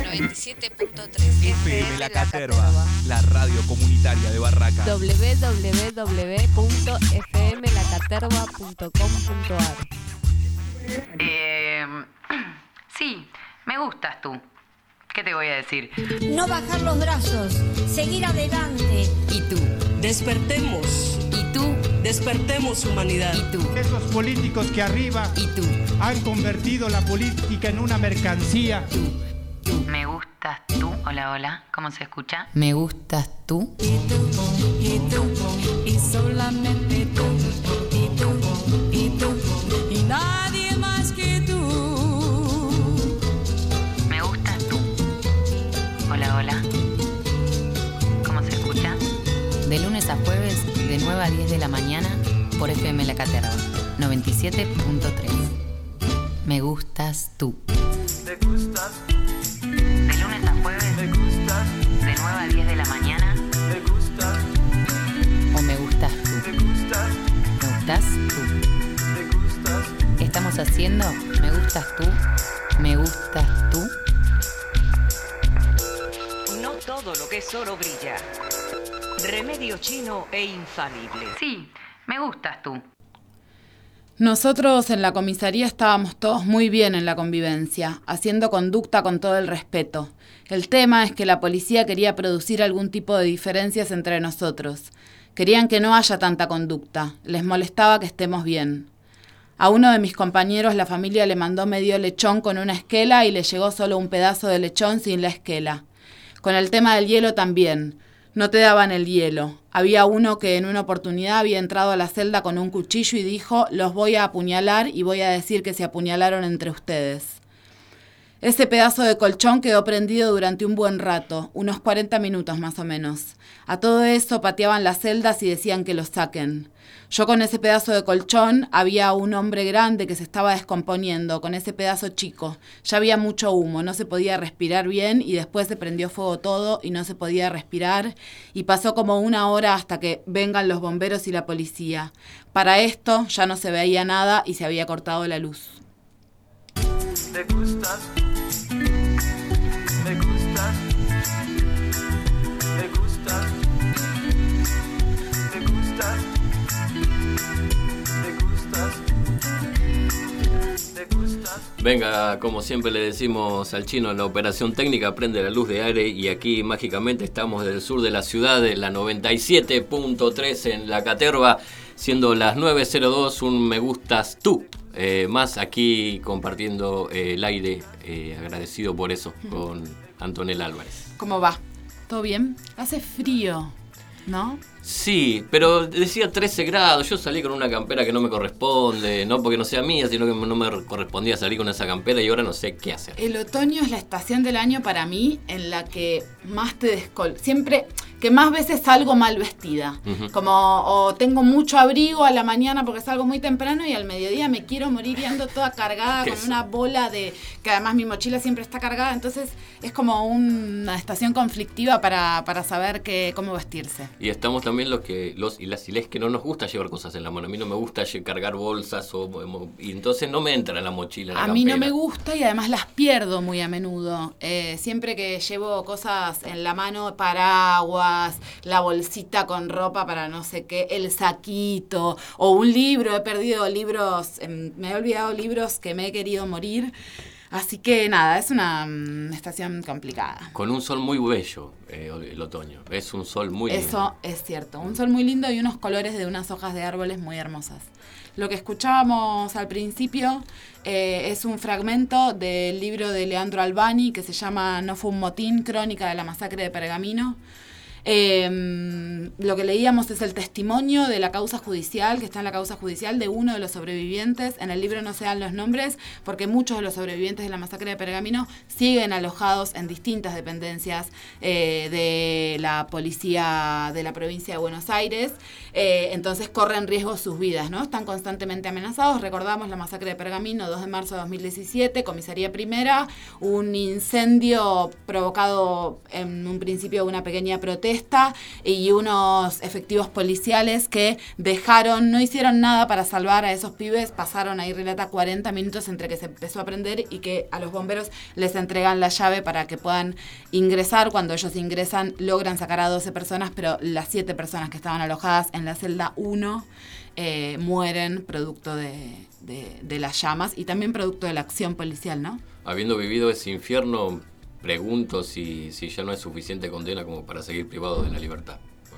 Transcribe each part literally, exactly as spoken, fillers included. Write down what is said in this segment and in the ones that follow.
noventa y siete punto tres F M La Caterva, la radio comunitaria de Barraca. doble u doble u doble u punto f m la caterva punto com punto a r. Eh, sí, me gustas tú. ¿Qué te voy a decir? No bajar los brazos, seguir adelante. ¿Y tú? Despertemos. ¿Y tú? Despertemos, humanidad. ¿Y tú? Esos políticos que arriba ¿Y tú? han convertido la política en una mercancía. Tú, tú. Me gustas tú. Hola, hola. ¿Cómo se escucha? Me gustas tú. Y tú, y tú, y solamente tú. Y tú, y tú, y nadie más que tú. Me gustas tú. Hola, hola. ¿Cómo se escucha? De lunes a jueves, de nueve a diez de la mañana, por F M La Caterva, noventa y siete punto tres. Me gustas tú. Me gustas. De lunes a jueves, Me gustas. de nueve a diez de la mañana, Me gustas. o me gustas tú. Me gustas. Me gustas tú. Me gustas. Estamos haciendo Me gustas tú. Me gustas tú. No todo lo que es oro brilla. Remedio chino e infalible. Sí, me gustas tú. Nosotros en la comisaría estábamos todos muy bien en la convivencia, haciendo conducta con todo el respeto. El tema es que la policía quería producir algún tipo de diferencias entre nosotros. Querían que no haya tanta conducta, les molestaba que estemos bien. A uno de mis compañeros la familia le mandó medio lechón con una esquela y le llegó solo un pedazo de lechón sin la esquela. Con el tema del hielo también. No te daban el hielo. Había uno que en una oportunidad había entrado a la celda con un cuchillo y dijo: los voy a apuñalar y voy a decir que se apuñalaron entre ustedes. Ese pedazo de colchón quedó prendido durante un buen rato, unos cuarenta minutos más o menos. A todo eso pateaban las celdas y decían que lo saquen. Yo con ese pedazo de colchón había un hombre grande que se estaba descomponiendo, con ese pedazo chico. Ya había mucho humo, no se podía respirar bien y después se prendió fuego todo y no se podía respirar. Y pasó como una hora hasta que vengan los bomberos y la policía. Para esto ya no se veía nada y se había cortado la luz. Me gustas. Me gustas. Me gustas. Me gustas. Me gustas. Me gustas. Venga, como siempre le decimos al chino en la operación técnica, prende la luz de aire y aquí mágicamente estamos del sur de la ciudad, en la noventa y siete punto tres en La Caterva, siendo las nueve cero dos, un me gustas tú. Eh, más aquí compartiendo eh, el aire, eh, agradecido por eso, con Antonella Álvarez. ¿Cómo va? ¿Todo bien? Hace frío, ¿no? Sí, pero decía trece grados, yo salí con una campera que no me corresponde, no porque no sea mía, sino que no me correspondía salir con esa campera y ahora no sé qué hacer. El otoño es la estación del año para mí en la que más te descol... Siempre, que más veces salgo mal vestida. Uh-huh. Como, o tengo mucho abrigo a la mañana porque salgo muy temprano y al mediodía me quiero morir y ando toda cargada con una bola de... Que además mi mochila siempre está cargada, entonces es como una estación conflictiva para, para saber que, cómo vestirse. Y estamos también los que los y las y les que no nos gusta llevar cosas en la mano. A mí no me gusta cargar bolsas o, y entonces no me entra en la mochila. En la a campera. mí no me gusta y además las pierdo muy a menudo. Eh, siempre que llevo cosas en la mano, paraguas, la bolsita con ropa para no sé qué, el saquito o un libro. He perdido libros, eh, me he olvidado libros que me he querido morir. Así que nada, es una um, estación complicada. Con un sol muy bello eh, el otoño. Es un sol muy lindo. Eso es cierto. Un sol muy lindo y unos colores de unas hojas de árboles muy hermosas. Lo que escuchábamos al principio eh, es un fragmento del libro de Leandro Albani que se llama No fue un motín, crónica de la masacre de Pergamino. Eh, lo que leíamos es el testimonio de la causa judicial, que está en la causa judicial de uno de los sobrevivientes. En el libro no se dan los nombres porque muchos de los sobrevivientes de la masacre de Pergamino siguen alojados en distintas dependencias eh, de la policía de la provincia de Buenos Aires, eh, entonces corren riesgo sus vidas, ¿no? Están constantemente amenazados. Recordamos la masacre de Pergamino, dos de marzo de dos mil diecisiete, comisaría primera, un incendio provocado en un principio de una pequeña protesta protesta y unos efectivos policiales que dejaron, no hicieron nada para salvar a esos pibes, pasaron ahí, relata, cuarenta minutos entre que se empezó a prender y que a los bomberos les entregan la llave para que puedan ingresar. Cuando ellos ingresan logran sacar a doce personas, pero las siete personas que estaban alojadas en la celda uno eh, mueren producto de, de, de las llamas y también producto de la acción policial, ¿no? Habiendo vivido ese infierno, pregunto si, si ya no es suficiente condena como para seguir privado de la libertad.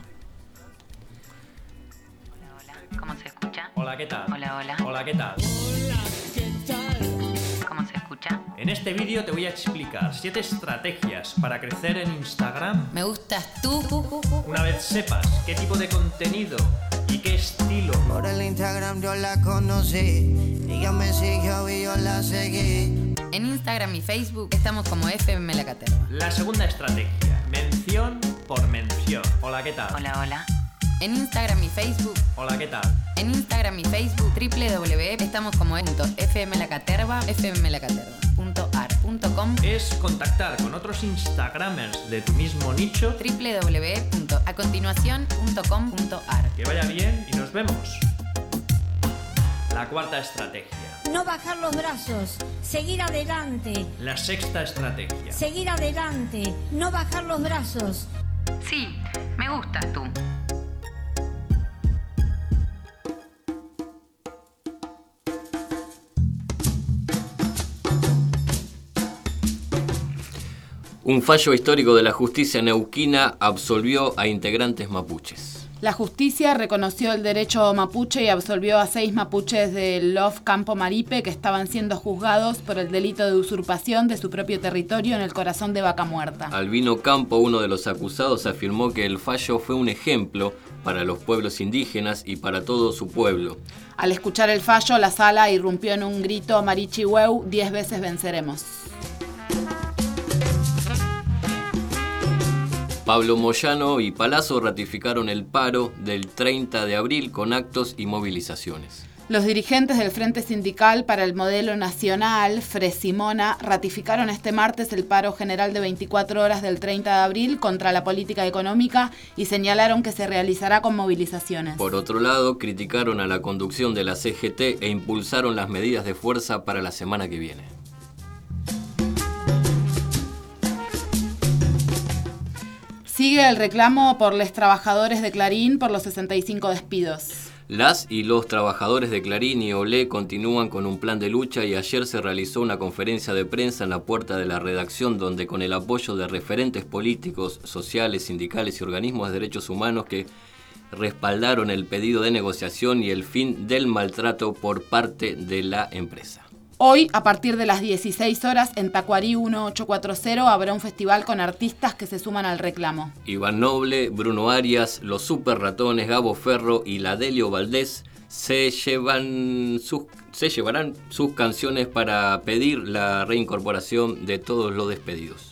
Hola, hola. ¿Cómo se escucha? Hola, ¿qué tal? Hola, hola. Hola, ¿qué tal? Hola, ¿qué tal? ¿Cómo se escucha? En este vídeo te voy a explicar siete estrategias para crecer en Instagram. Me gustas tú. Una vez sepas qué tipo de contenido y qué estilo. Por el Instagram yo la conocí, ella me siguió y yo la seguí. En Instagram y Facebook estamos como F M La Caterva. La segunda estrategia, mención por mención. Hola, ¿qué tal? Hola, hola. En Instagram y Facebook. Hola, ¿qué tal? En Instagram y Facebook, doble u doble u doble u punto estamos como fmlacaterva, fmlacaterva punto ar punto com. Es contactar con otros Instagramers de tu mismo nicho. doble u doble u doble u punto a continuación punto com punto ar. Que vaya bien y nos vemos. La cuarta estrategia. No bajar los brazos, seguir adelante. La sexta estrategia. Seguir adelante, no bajar los brazos. Sí, me gustas tú. Un fallo histórico de la justicia neuquina absolvió a integrantes mapuches. La justicia reconoció el derecho mapuche y absolvió a seis mapuches del L O F Campo Maripe que estaban siendo juzgados por el delito de usurpación de su propio territorio en el corazón de Vaca Muerta. Albino Campo, uno de los acusados, afirmó que el fallo fue un ejemplo para los pueblos indígenas y para todo su pueblo. Al escuchar el fallo, la sala irrumpió en un grito marichihueu, diez veces venceremos. Pablo Moyano y Palazzo ratificaron el paro del treinta de abril con actos y movilizaciones. Los dirigentes del Frente Sindical para el Modelo Nacional, Fresimona, ratificaron este martes el paro general de veinticuatro horas del treinta de abril contra la política económica y señalaron que se realizará con movilizaciones. Por otro lado, criticaron a la conducción de la C G T e impulsaron las medidas de fuerza para la semana que viene. Sigue el reclamo por los trabajadores de Clarín por los sesenta y cinco despidos. Las y los trabajadores de Clarín y Olé continúan con un plan de lucha y ayer se realizó una conferencia de prensa en la puerta de la redacción donde con el apoyo de referentes políticos, sociales, sindicales y organismos de derechos humanos que respaldaron el pedido de negociación y el fin del maltrato por parte de la empresa. Hoy, a partir de las dieciséis horas, en Tacuarí dieciocho cuarenta habrá un festival con artistas que se suman al reclamo. Iván Noble, Bruno Arias, Los Super Ratones, Gabo Ferro y Ladelio Valdés se, llevan sus, se llevarán sus canciones para pedir la reincorporación de todos los despedidos.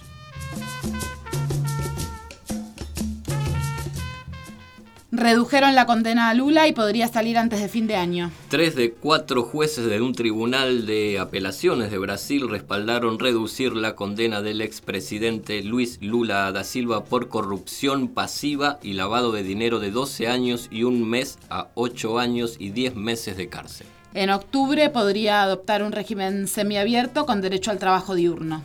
Redujeron la condena a Lula y podría salir antes de fin de año. Tres de cuatro jueces de un tribunal de apelaciones de Brasil respaldaron reducir la condena del expresidente Luis Lula da Silva por corrupción pasiva y lavado de dinero de doce años y un mes a ocho años y diez meses de cárcel. En octubre podría adoptar un régimen semiabierto con derecho al trabajo diurno.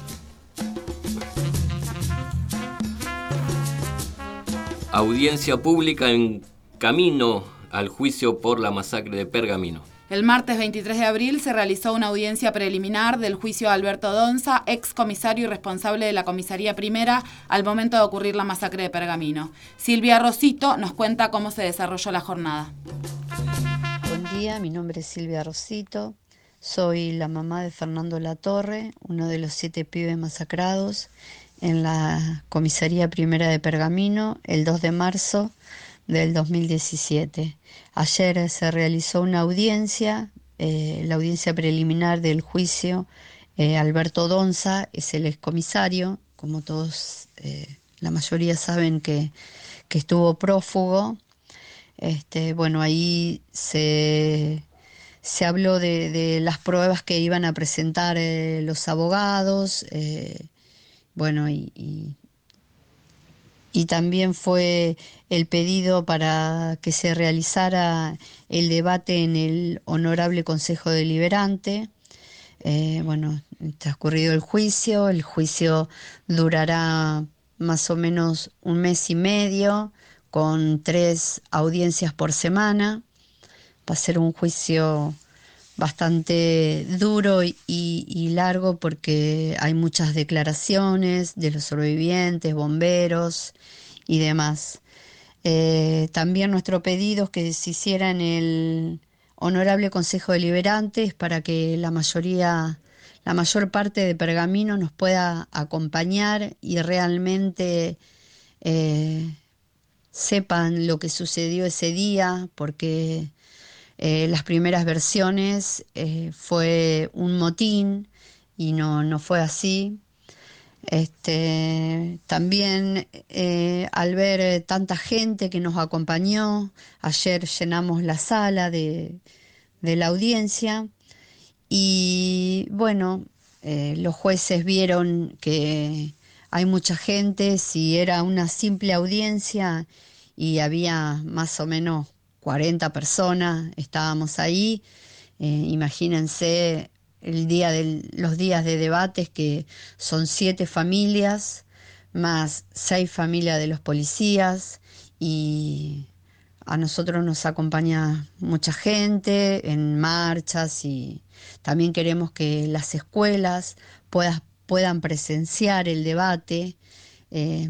Audiencia pública en camino al juicio por la masacre de Pergamino. El martes veintitrés de abril se realizó una audiencia preliminar del juicio a Alberto Donza, ex comisario y responsable de la comisaría primera al momento de ocurrir la masacre de Pergamino. Silvia Rosito nos cuenta cómo se desarrolló la jornada. Buen día, mi nombre es Silvia Rosito. Soy la mamá de Fernando Latorre, uno de los siete pibes masacrados en la comisaría primera de Pergamino el dos de marzo del dos mil diecisiete. Ayer se realizó una audiencia, eh, la audiencia preliminar del juicio. Eh, Alberto Donza es el excomisario, como todos, eh, la mayoría saben que, que estuvo prófugo. Este, bueno, ahí se, se habló de, de las pruebas que iban a presentar eh, los abogados, eh, Bueno, y, y y también fue el pedido para que se realizara el debate en el Honorable Consejo Deliberante. Eh, bueno, transcurrido el juicio, el juicio durará más o menos un mes y medio, con tres audiencias por semana. Va a ser un juicio bastante duro y, y largo porque hay muchas declaraciones de los sobrevivientes, bomberos y demás. Eh, también nuestro pedido es que se hiciera en el Honorable Consejo Deliberante es para que la mayoría, la mayor parte de Pergamino nos pueda acompañar y realmente eh, sepan lo que sucedió ese día, porque eh, las primeras versiones eh, fue un motín y no, no fue así. Este, también eh, al ver tanta gente que nos acompañó, ayer llenamos la sala de, de la audiencia y bueno, eh, los jueces vieron que hay mucha gente. Si era una simple audiencia y había más o menos cuarenta personas, estábamos ahí, eh, imagínense el día de, los días de debates, que son siete familias, más seis familias de los policías, y a nosotros nos acompaña mucha gente en marchas, y también queremos que las escuelas puedas, puedan presenciar el debate. Eh,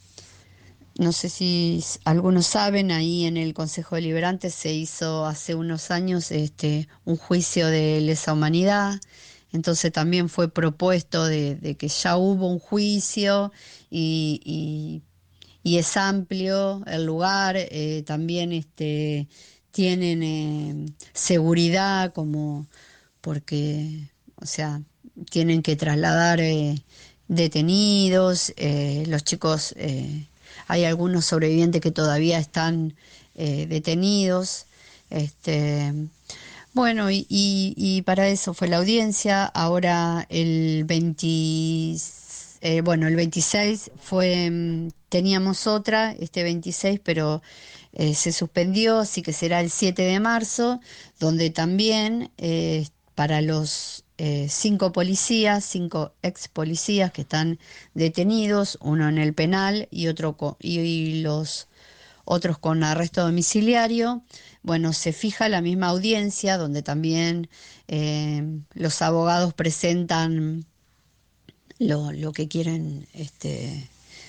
no sé si algunos saben, ahí en el Consejo Deliberante se hizo hace unos años este, un juicio de lesa humanidad, entonces también fue propuesto de, de que ya hubo un juicio y, y, y es amplio el lugar, eh, también este, tienen eh, seguridad, como porque, o sea, tienen que trasladar eh, detenidos, eh, los chicos... Eh, Hay algunos sobrevivientes que todavía están eh, detenidos. Este, bueno, y, y, y para eso fue la audiencia. Ahora el veinte, eh, bueno, el veintiséis fue, teníamos otra, este veintiséis, pero eh, se suspendió, así que será el siete de marzo, donde también eh, para los Eh, cinco policías, cinco ex policías que están detenidos, uno en el penal y otro con, y, y los otros con arresto domiciliario. Bueno, se fija la misma audiencia donde también eh, los abogados presentan lo, lo que quieren este,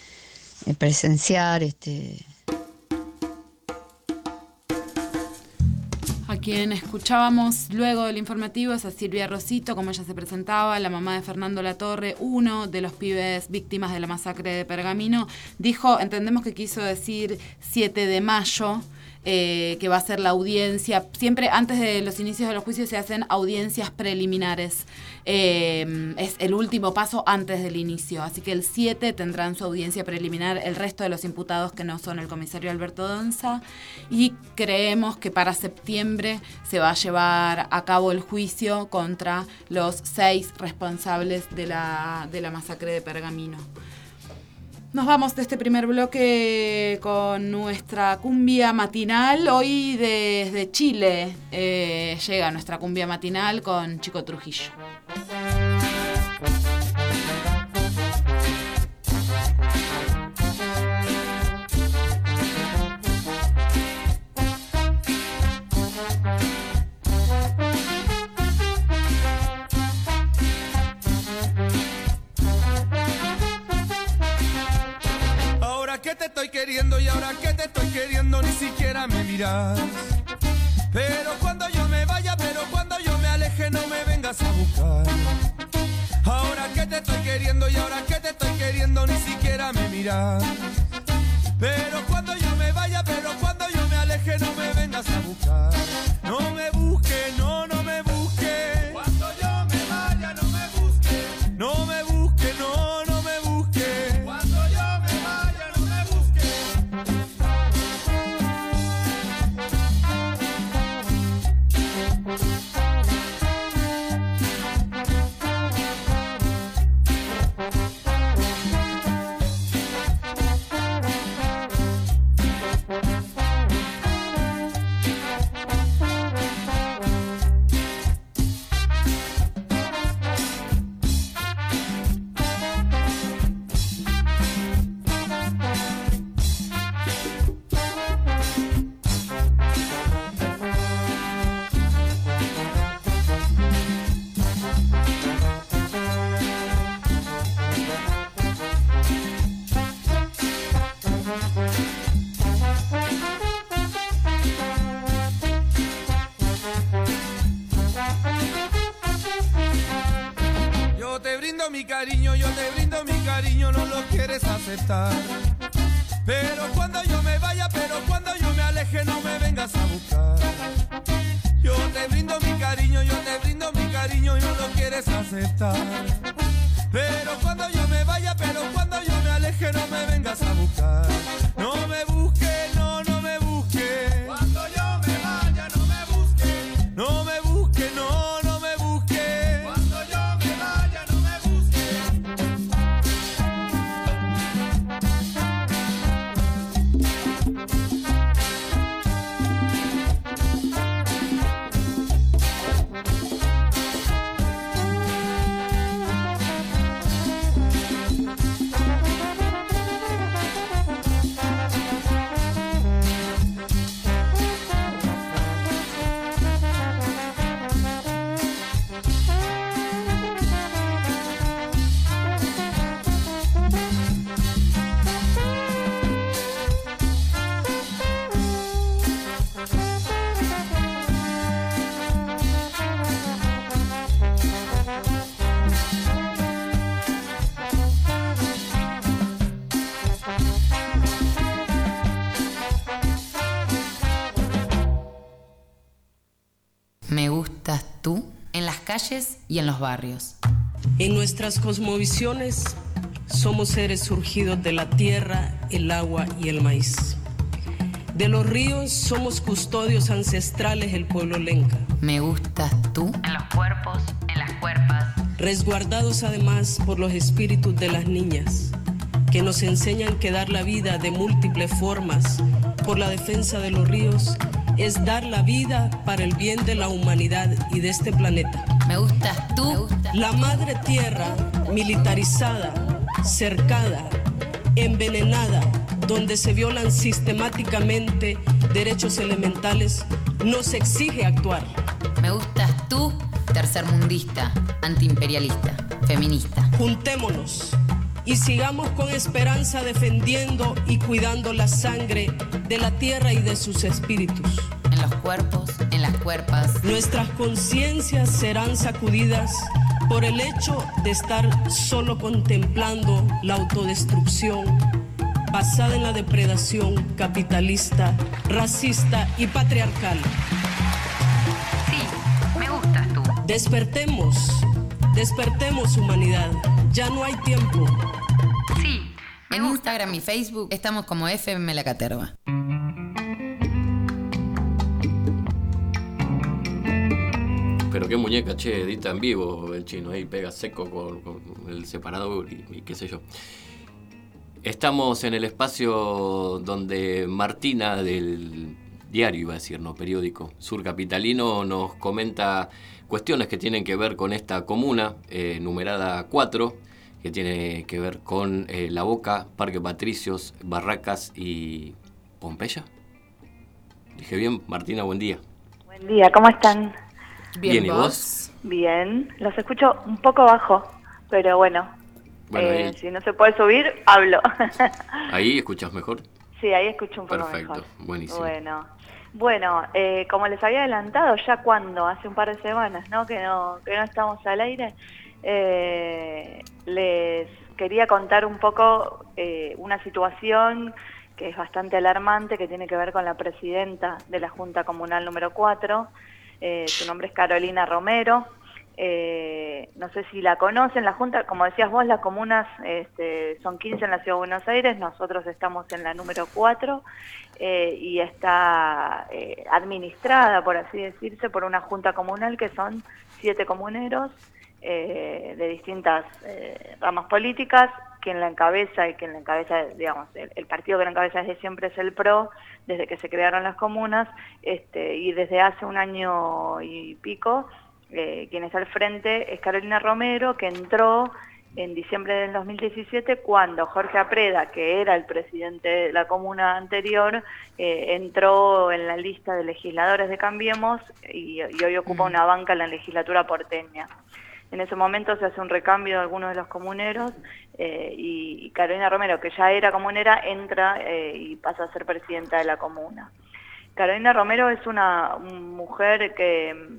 presenciar. Este, A quien escuchábamos luego del informativo es a Silvia Rosito, como ella se presentaba, la mamá de Fernando Latorre, uno de los pibes víctimas de la masacre de Pergamino. Dijo, entendemos que quiso decir siete de mayo, eh, que va a ser la audiencia. Siempre antes de los inicios de los juicios se hacen audiencias preliminares. Eh, es el último paso antes del inicio. Así que el siete tendrán su audiencia preliminar el resto de los imputados que no son el comisario Alberto Donza. Y creemos que para septiembre se va a llevar a cabo el juicio contra los seis responsables de la, de la masacre de Pergamino. Nos vamos de este primer bloque con nuestra cumbia matinal. Hoy desde Chile eh, llega nuestra cumbia matinal con Chico Trujillo. Que te estoy queriendo y ahora que te estoy queriendo ni siquiera me miras. Pero cuando yo me vaya, pero cuando yo me aleje no me vengas a buscar. Ahora que te estoy queriendo y ahora que te estoy queriendo ni siquiera me miras. Pero cuando yo me vaya, pero cuando yo me aleje no me vengas a buscar. No me busques, no, no me busques. Cuando yo me vaya no me busques. No me busques, no, no me busques. Cuando yo me vaya no me busques. mi cariño, yo te brindo mi cariño, no lo quieres aceptar. Pero cuando yo me vaya, pero cuando yo me aleje, no me vengas a buscar. Yo te brindo mi cariño, yo te brindo mi cariño y no lo quieres aceptar. Pero cuando yo me vaya, pero cuando yo me aleje, no me vengas a buscar. No me busques, no, no me busques. Cuando yo me vaya, no me busques. No me busques, no, no me busques. Cuando yo me vaya, no me busques. Me gustas tú en las calles y en los barrios. En nuestras cosmovisiones somos seres surgidos de la tierra, el agua y el maíz. De los ríos somos custodios ancestrales del pueblo lenca. Me gustas tú en los cuerpos, en las cuerpas. Resguardados además por los espíritus de las niñas, que nos enseñan que dar la vida de múltiples formas por la defensa de los ríos es dar la vida para el bien de la humanidad y de este planeta. Me gustas tú. Me gustas la madre tierra, militarizada, cercada, envenenada, donde se violan sistemáticamente derechos elementales, nos exige actuar. Me gustas tú, tercermundista, antiimperialista, feminista. Juntémonos y sigamos con esperanza defendiendo y cuidando la sangre de la tierra y de sus espíritus. En los cuerpos, en las cuerpas. Nuestras conciencias serán sacudidas por el hecho de estar solo contemplando la autodestrucción basada en la depredación capitalista, racista y patriarcal. Sí, me gustas tú. Despertemos, despertemos humanidad, ya no hay tiempo. Sí, en Instagram y Facebook estamos como F M La Caterva. Pero qué muñeca, che, edita en vivo el chino, ahí pega seco con, con el separador y, y qué sé yo. Estamos en el espacio donde Martina del diario, iba a decir, no, periódico Sur Capitalino, nos comenta cuestiones que tienen que ver con esta comuna, eh, numerada cuatro, que tiene que ver con eh, La Boca, Parque Patricios, Barracas y Pompeya. Dije bien, Martina, buen día. Buen día, ¿cómo están? Bien, ¿y vos? Bien, los escucho un poco bajo, pero bueno, bueno eh, ahí, si no se puede subir, hablo. ¿Ahí escuchas mejor? Sí, ahí escucho un poco Perfecto, mejor. Buenísimo. Bueno, bueno eh, como les había adelantado ya cuando, hace un par de semanas, ¿no? Que no, que no estamos al aire, eh, les quería contar un poco eh, una situación que es bastante alarmante, que tiene que ver con la presidenta de la Junta Comunal número cuatro, eh, su nombre es Carolina Romero. Eh, no sé si la conocen, la Junta, como decías vos, las comunas este, son quince en la Ciudad de Buenos Aires, nosotros estamos en la número cuatro eh, y está eh, administrada, por así decirse, por una Junta Comunal que son siete comuneros eh, de distintas eh, ramas políticas. Quien la encabeza y quien la encabeza, digamos, el, el partido que la encabeza desde siempre es el P R O, desde que se crearon las comunas, este, y desde hace un año y pico, eh, quien está al frente es Carolina Romero, que entró en diciembre del dos mil diecisiete cuando Jorge Apreda, que era el presidente de la comuna anterior, eh, entró en la lista de legisladores de Cambiemos y, y hoy ocupa una banca en la legislatura porteña. En ese momento se hace un recambio de algunos de los comuneros eh, y, y Carolina Romero, que ya era comunera, entra eh, y pasa a ser presidenta de la comuna. Carolina Romero es una mujer que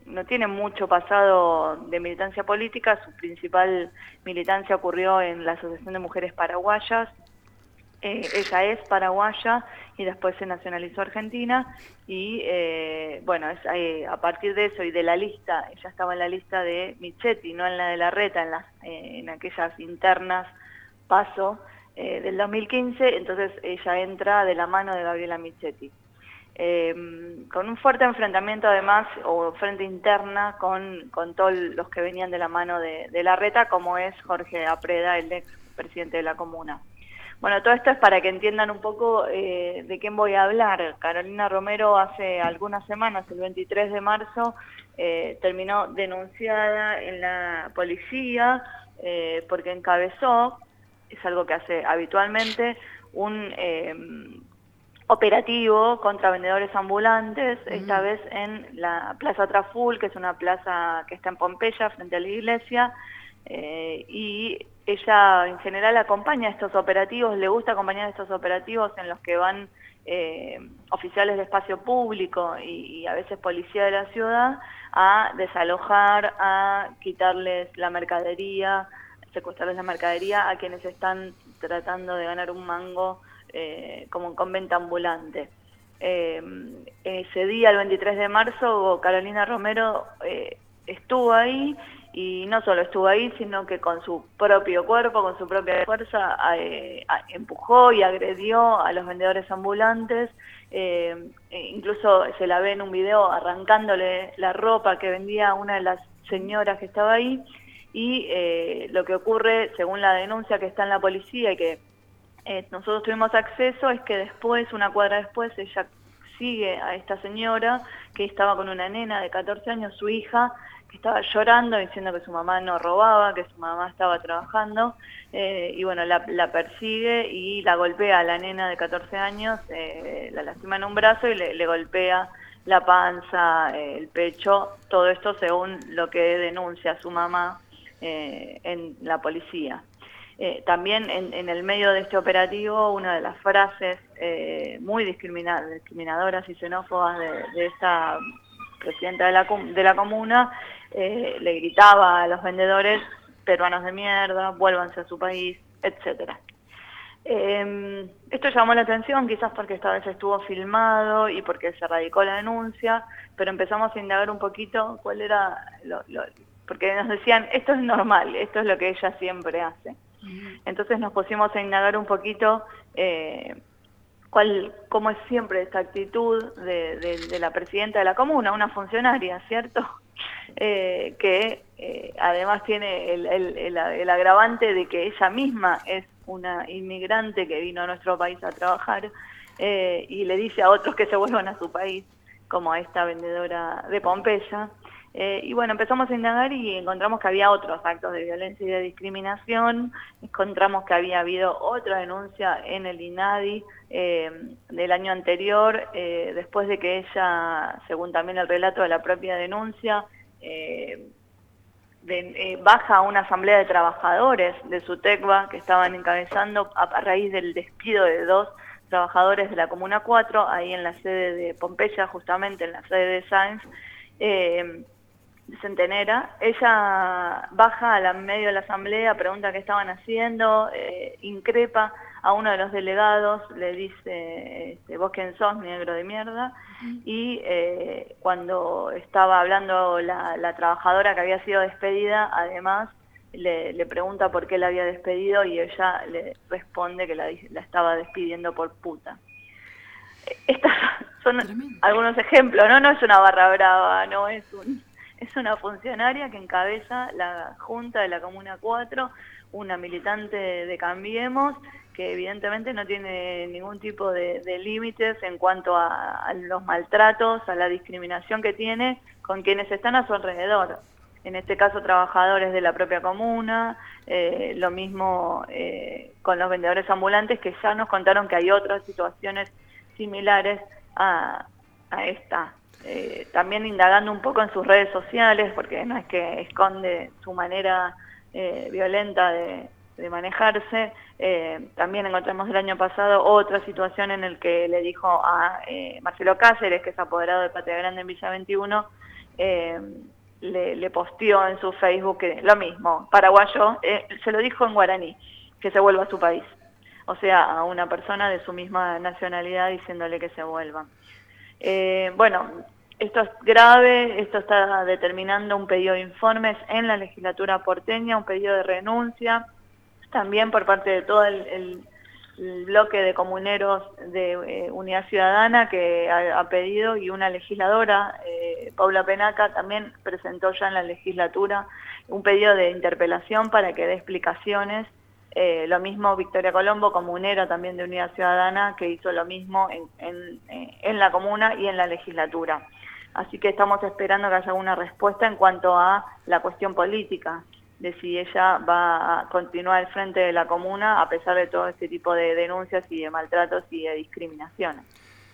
no tiene mucho pasado de militancia política. Su principal militancia ocurrió en la Asociación de Mujeres Paraguayas. Eh, ella es paraguaya y después se nacionalizó argentina y eh, bueno, es, eh, a partir de eso y de la lista, ella estaba en la lista de Michetti, no en la de Larreta, en, las, eh, en aquellas internas PASO eh, del dos mil quince, entonces ella entra de la mano de Gabriela Michetti. Eh, con un fuerte enfrentamiento además, o frente interna, con, con todos los que venían de la mano de, de Larreta, como es Jorge Apreda, el ex presidente de la comuna. Bueno, todo esto es para que entiendan un poco eh, de quién voy a hablar. Carolina Romero hace algunas semanas, el veintitrés de marzo, eh, terminó denunciada en la policía eh, porque encabezó, es algo que hace habitualmente, un eh, operativo contra vendedores ambulantes, mm. esta vez en la Plaza Traful, que es una plaza que está en Pompeya, frente a la iglesia, eh, y ella en general acompaña estos operativos, le gusta acompañar estos operativos en los que van eh, oficiales de espacio público y, y a veces policía de la ciudad a desalojar, a quitarles la mercadería, secuestrarles la mercadería a quienes están tratando de ganar un mango eh, como con venta ambulante. Eh, ese día, el veintitrés de marzo, Carolina Romero eh, estuvo ahí. Y no solo estuvo ahí, sino que con su propio cuerpo, con su propia fuerza, eh, empujó y agredió a los vendedores ambulantes. Eh, incluso se la ve en un video arrancándole la ropa que vendía una de las señoras que estaba ahí. Y eh, lo que ocurre, según la denuncia que está en la policía y que eh, nosotros tuvimos acceso, es que después, una cuadra después, ella sigue a esta señora que estaba con una nena de catorce años, su hija, que estaba llorando diciendo que su mamá no robaba, que su mamá estaba trabajando, eh, y bueno, la, la persigue y la golpea a la nena de catorce años, eh, la lastima en un brazo y le, le golpea la panza, eh, el pecho, todo esto según lo que denuncia su mamá eh, en la policía. Eh, también en, en el medio de este operativo, una de las frases eh, muy discrimina, discriminadoras y xenófobas de, de esta presidenta de la, de la comuna, eh, le gritaba a los vendedores: peruanos de mierda, vuélvanse a su país, etcétera. Eh, esto llamó la atención quizás porque esta vez estuvo filmado y porque se radicó la denuncia, pero empezamos a indagar un poquito cuál era, lo, lo, porque nos decían, esto es normal, esto es lo que ella siempre hace. Entonces nos pusimos a indagar un poquito eh, cuál, cómo es siempre esta actitud de, de, de la presidenta de la comuna, una funcionaria, ¿cierto? Eh, que eh, además tiene el, el, el, el agravante de que ella misma es una inmigrante que vino a nuestro país a trabajar eh, y le dice a otros que se vuelvan a su país, como a esta vendedora de Pompeya. Eh, y bueno, empezamos a indagar y encontramos que había otros actos de violencia y de discriminación, encontramos que había habido otra denuncia en el INADI eh, del año anterior, eh, después de que ella, según también el relato de la propia denuncia, eh, de, eh, baja a una asamblea de trabajadores de SUTECBA que estaban encabezando a, a raíz del despido de dos trabajadores de la Comuna cuatro, ahí en la sede de Pompeya, justamente en la sede de Sáenz, eh, Centenera. Ella baja al medio de la asamblea, pregunta qué estaban haciendo, eh, increpa a uno de los delegados, le dice, este, vos quién sos, negro de mierda, uh-huh. y eh, cuando estaba hablando la, la trabajadora que había sido despedida, además le, le pregunta por qué la había despedido y ella le responde que la, la estaba despidiendo por puta. Estos son Tremendo. Algunos ejemplos, ¿no? No es una barra brava, no es un... Es una funcionaria que encabeza la Junta de la Comuna cuatro, una militante de Cambiemos, que evidentemente no tiene ningún tipo de, de límites en cuanto a, a los maltratos, a la discriminación que tiene con quienes están a su alrededor. En este caso, trabajadores de la propia comuna, eh, lo mismo eh, con los vendedores ambulantes, que ya nos contaron que hay otras situaciones similares a, a esta. Eh, también indagando un poco en sus redes sociales, porque no es que esconde su manera eh, violenta de, de manejarse. Eh, también encontramos el año pasado otra situación en la que le dijo a eh, Marcelo Cáceres, que es apoderado de Patria Grande en Villa veintiuno, eh, le, le posteó en su Facebook que, lo mismo, paraguayo, eh, se lo dijo en guaraní, que se vuelva a su país. O sea, a una persona de su misma nacionalidad diciéndole que se vuelva. Eh, bueno, esto es grave, esto está determinando un pedido de informes en la legislatura porteña, un pedido de renuncia, también por parte de todo el, el, el bloque de comuneros de eh, Unidad Ciudadana que ha, ha pedido, y una legisladora, eh, Paula Penaca, también presentó ya en la legislatura un pedido de interpelación para que dé explicaciones. Eh, lo mismo Victoria Colombo, comunera también de Unidad Ciudadana, que hizo lo mismo en, en, en la comuna y en la legislatura. Así que estamos esperando que haya una respuesta en cuanto a la cuestión política, de si ella va a continuar al frente de la comuna a pesar de todo este tipo de denuncias y de maltratos y de discriminaciones.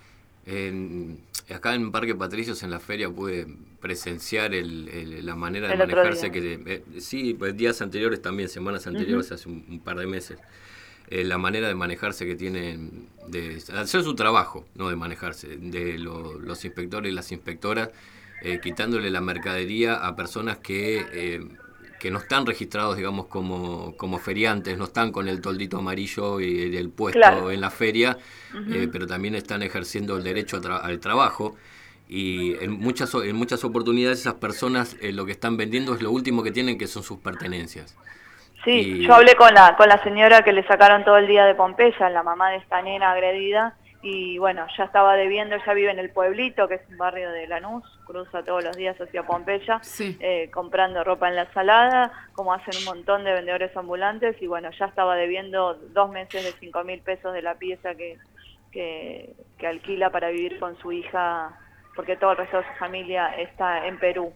En, acá en Parque Patricios, en la feria, pude presenciar el, el, la manera de el manejarse, que eh, sí, pues días anteriores también, semanas anteriores, uh-huh. hace un, un par de meses, eh, la manera de manejarse que tienen, de hacer su trabajo, no de manejarse, de lo, los inspectores y las inspectoras, eh, quitándole la mercadería a personas que... Eh, que no están registrados, digamos, como, como feriantes, no están con el toldito amarillo y el puesto claro. en la feria, uh-huh. eh, pero también están ejerciendo el derecho a tra- al trabajo, y en muchas en muchas oportunidades esas personas eh, lo que están vendiendo es lo último que tienen, que son sus pertenencias. Sí, y... yo hablé con la, con la señora que le sacaron todo el día de Pompeya, la mamá de esta nena agredida, y bueno, ya estaba debiendo, ella vive en el pueblito, que es un barrio de Lanús, cruza todos los días hacia Pompeya, sí. eh, comprando ropa en la salada, como hacen un montón de vendedores ambulantes, y bueno, ya estaba debiendo dos meses de cinco mil pesos de la pieza que, que, que alquila para vivir con su hija, porque todo el resto de su familia está en Perú.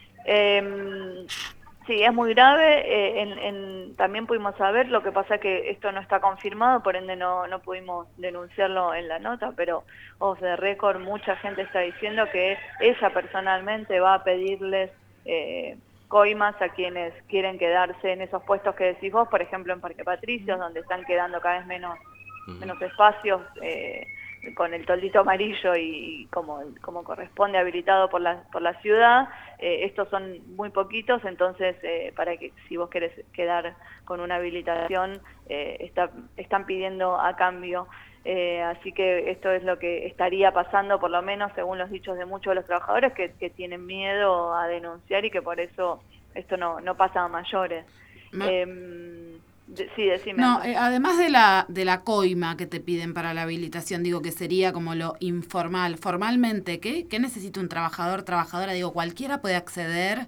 Eh, Sí, es muy grave. Eh, en, en, también pudimos saber, lo que pasa que esto no está confirmado, por ende no, no pudimos denunciarlo en la nota, pero off the record mucha gente está diciendo que ella personalmente va a pedirles eh, coimas a quienes quieren quedarse en esos puestos que decís vos, por ejemplo en Parque Patricios, donde están quedando cada vez menos, menos espacios, eh, con el toldito amarillo y como, como corresponde habilitado por la, por la ciudad. Eh, estos son muy poquitos, entonces eh, para que si vos querés quedar con una habilitación, eh, está, están pidiendo a cambio. Eh, así que esto es lo que estaría pasando, por lo menos según los dichos de muchos de los trabajadores que, que tienen miedo a denunciar y que por eso esto no, no pasa a mayores. No. Eh, De, sí, decime. No, eh, además de la de la coima que te piden para la habilitación, digo que sería como lo informal. Formalmente, ¿qué, qué necesita un trabajador, trabajadora? Digo, cualquiera puede acceder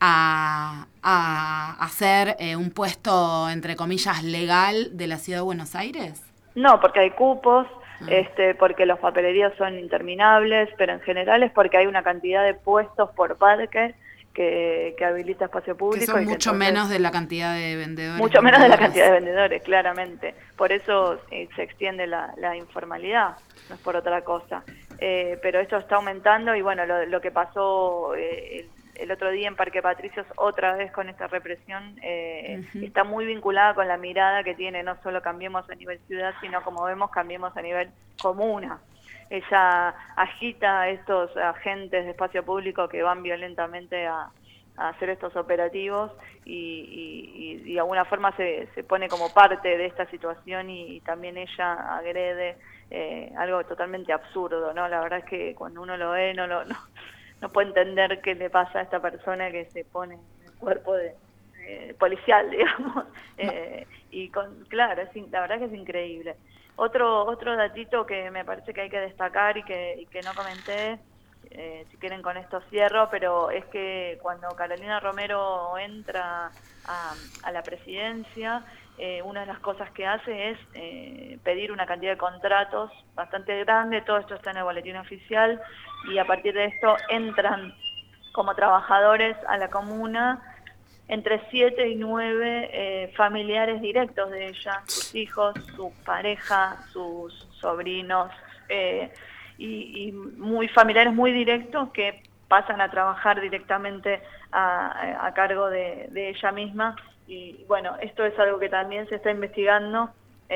a, a hacer eh, un puesto, entre comillas, legal de la Ciudad de Buenos Aires. No, porque hay cupos, ah. este, porque los papeleríos son interminables, pero en general es porque hay una cantidad de puestos por parque Que, que habilita espacio público. Que son y que mucho entonces, menos de la cantidad de vendedores. Mucho menos de la cantidad de vendedores, claramente. Por eso eh, se extiende la, la informalidad, no es por otra cosa. Eh, pero esto está aumentando y bueno, lo, lo que pasó eh, el, el otro día en Parque Patricios, otra vez con esta represión, eh, uh-huh. está muy vinculada con la mirada que tiene, no solo Cambiemos a nivel ciudad, sino como vemos, Cambiemos a nivel comuna. Ella agita a estos agentes de espacio público que van violentamente a, a hacer estos operativos y, y, y de alguna forma se, se pone como parte de esta situación y, y también ella agrede, eh, algo totalmente absurdo, ¿no? La verdad es que cuando uno lo ve no, lo, no, no puede entender qué le pasa a esta persona que se pone en el cuerpo de, de policial, digamos. Eh, y con, claro, es, la verdad que es increíble. Otro otro datito que me parece que hay que destacar y que, y que no comenté, eh, si quieren con esto cierro, pero es que cuando Carolina Romero entra a, a la presidencia, eh, una de las cosas que hace es eh, pedir una cantidad de contratos bastante grande, todo esto está en el boletín oficial, y a partir de esto entran como trabajadores a la comuna entre siete y nueve eh, familiares directos de ella, sus hijos, su pareja, sus sobrinos, eh, y, y muy familiares muy directos que pasan a trabajar directamente a, a cargo de, de ella misma, y bueno, esto es algo que también se está investigando,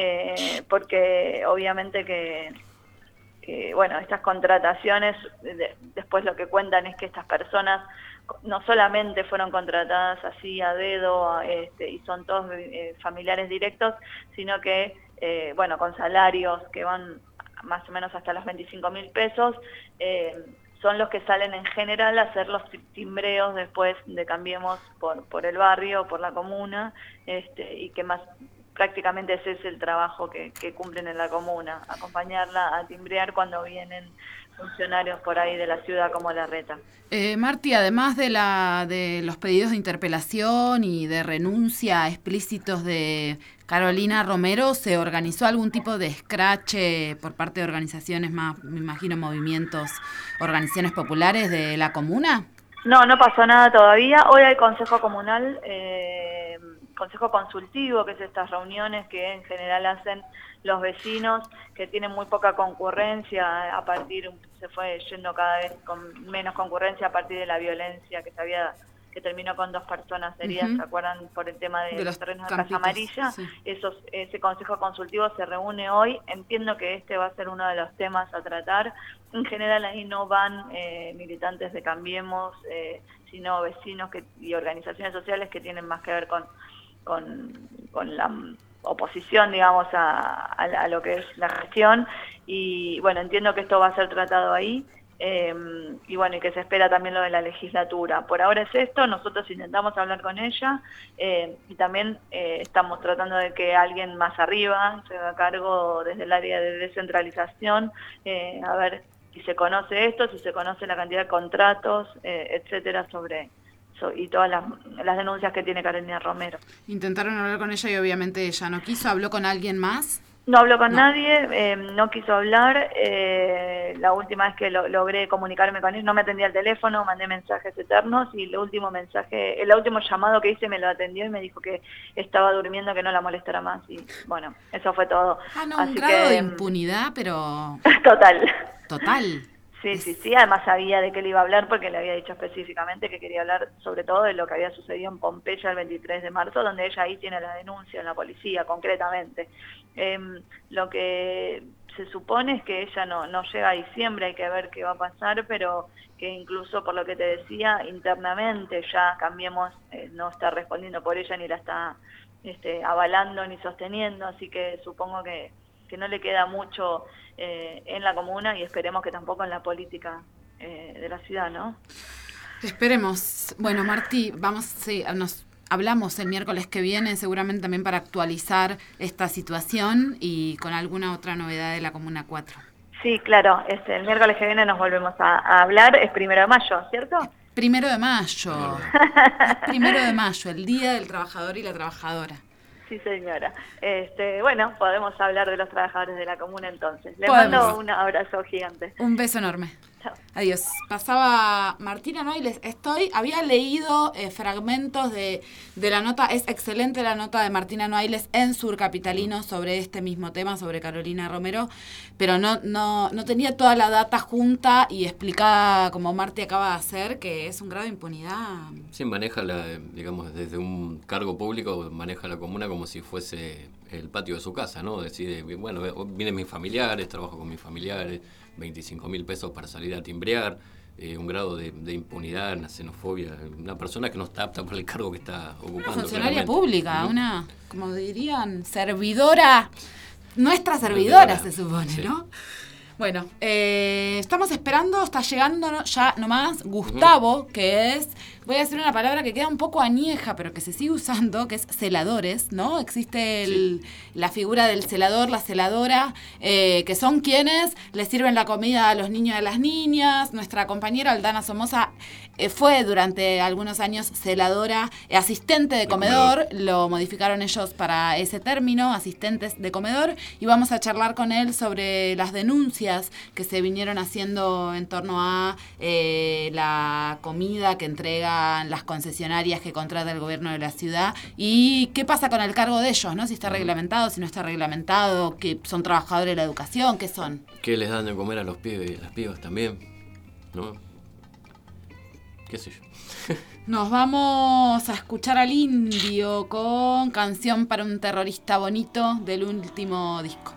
eh, porque obviamente que, que, bueno, estas contrataciones, de, después lo que cuentan es que estas personas no solamente fueron contratadas así a dedo, este, y son todos eh, familiares directos, sino que, eh, bueno, con salarios que van más o menos hasta los veinticinco mil pesos, eh, son los que salen en general a hacer los timbreos después de Cambiemos por, por el barrio, por la comuna, este, y que más prácticamente ese es el trabajo que, que cumplen en la comuna, acompañarla a timbrear cuando vienen funcionarios por ahí de la ciudad como Larreta. Eh, Marti, además de, la, de los pedidos de interpelación y de renuncia explícitos de Carolina Romero, ¿se organizó algún tipo de escrache por parte de organizaciones más, me imagino, movimientos, organizaciones populares de la comuna? No, no pasó nada todavía. Hoy hay Consejo Comunal, eh, Consejo Consultivo, que es estas reuniones que en general hacen los vecinos, que tienen muy poca concurrencia, a partir, se fue yendo cada vez con menos concurrencia a partir de la violencia que se había, que terminó con dos personas heridas, uh-huh. ¿Se acuerdan? Por el tema de, de los terrenos de Casa Amarilla. Sí. Esos, ese Consejo Consultivo se reúne hoy. Entiendo que este va a ser uno de los temas a tratar. En general ahí no van eh, militantes de Cambiemos, eh, sino vecinos que, y organizaciones sociales que tienen más que ver con, con, con la oposición, digamos, a, a, a lo que es la gestión. Y bueno, entiendo que esto va a ser tratado ahí. Eh, y bueno, y que se espera también lo de la legislatura. Por ahora es esto, nosotros intentamos hablar con ella, eh, y también eh, estamos tratando de que alguien más arriba se haga cargo desde el área de descentralización, eh, a ver si se conoce esto, si se conoce la cantidad de contratos, eh, etcétera, sobre so, y todas las, las denuncias que tiene Carolina Romero. Intentaron hablar con ella y obviamente ella no quiso. ¿Habló con alguien más? No habló con no. nadie, eh, no quiso hablar. Eh, la última vez que lo, logré comunicarme con él, no me atendía el teléfono, mandé mensajes eternos, y el último mensaje, el último llamado que hice me lo atendió y me dijo que estaba durmiendo, que no la molestara más, y bueno, eso fue todo. Ah, no, Así un grado que, de impunidad, pero... Total. Total. Sí, sí, sí, además sabía de qué le iba a hablar porque le había dicho específicamente que quería hablar sobre todo de lo que había sucedido en Pompeya el veintitrés de marzo, donde ella ahí tiene la denuncia en la policía, concretamente. Eh, lo que se supone es que ella no, no llega a diciembre, hay que ver qué va a pasar, pero que incluso por lo que te decía, internamente ya Cambiemos, eh, no está respondiendo por ella ni la está este, avalando ni sosteniendo, así que supongo que, que no le queda mucho eh, en la comuna, y esperemos que tampoco en la política eh, de la ciudad, ¿no? Esperemos. Bueno, Marti, vamos, sí, nos hablamos el miércoles que viene, seguramente también para actualizar esta situación y con alguna otra novedad de la Comuna cuatro. Sí, claro, este, el miércoles que viene nos volvemos a, a hablar, es primero de mayo, ¿cierto? Primero de mayo. Primero de mayo, el Día del Trabajador y la Trabajadora. Sí, señora. Este, bueno, podemos hablar de los trabajadores de la comuna entonces. Le podemos. mando un abrazo gigante. Un beso enorme. Chao. Adiós. Pasaba Martina Noailles. Estoy, había leído eh, fragmentos de, de la nota, es excelente la nota de Martina Noailles en Sur Capitalino sobre este mismo tema, sobre Carolina Romero, pero no, no, no tenía toda la data junta y explicada como Marti acaba de hacer, que es un grado de impunidad. Sí, maneja, la, digamos, desde un cargo público, maneja la comuna como si fuese el patio de su casa, ¿no? Decide, bueno, vienen mis familiares, trabajo con mis familiares, veinticinco mil pesos para salir a timbrear, eh, un grado de, de impunidad, una xenofobia, una persona que no está apta para el cargo que está ocupando. Una funcionaria claramente. pública, ¿no? Una, como dirían, servidora, nuestra servidora, servidora. Se supone, sí. ¿No? Bueno, eh, estamos esperando, está llegando ¿no? ya nomás Gustavo, uh-huh. que es, voy a decir una palabra que queda un poco añeja, pero que se sigue usando, que es celadores, ¿no? Existe el, sí. la figura del celador, la celadora, eh, que son quienes le sirven la comida a los niños y a las niñas. Nuestra compañera Aldana Somoza eh, fue durante algunos años celadora, eh, asistente de, de comedor, comedor, lo modificaron ellos para ese término, asistentes de comedor, y vamos a charlar con él sobre las denuncias que se vinieron haciendo en torno a eh, la comida que entregan las concesionarias que contrata el gobierno de la ciudad y qué pasa con el cargo de ellos, ¿no? Si está reglamentado, si no está reglamentado, que son trabajadores de la educación, ¿qué son? ¿Qué les dan de comer a los pibes y a las pibas también? ¿No? ¿Qué sé yo? Nos vamos a escuchar al Indio con Canción para un terrorista bonito del último disco.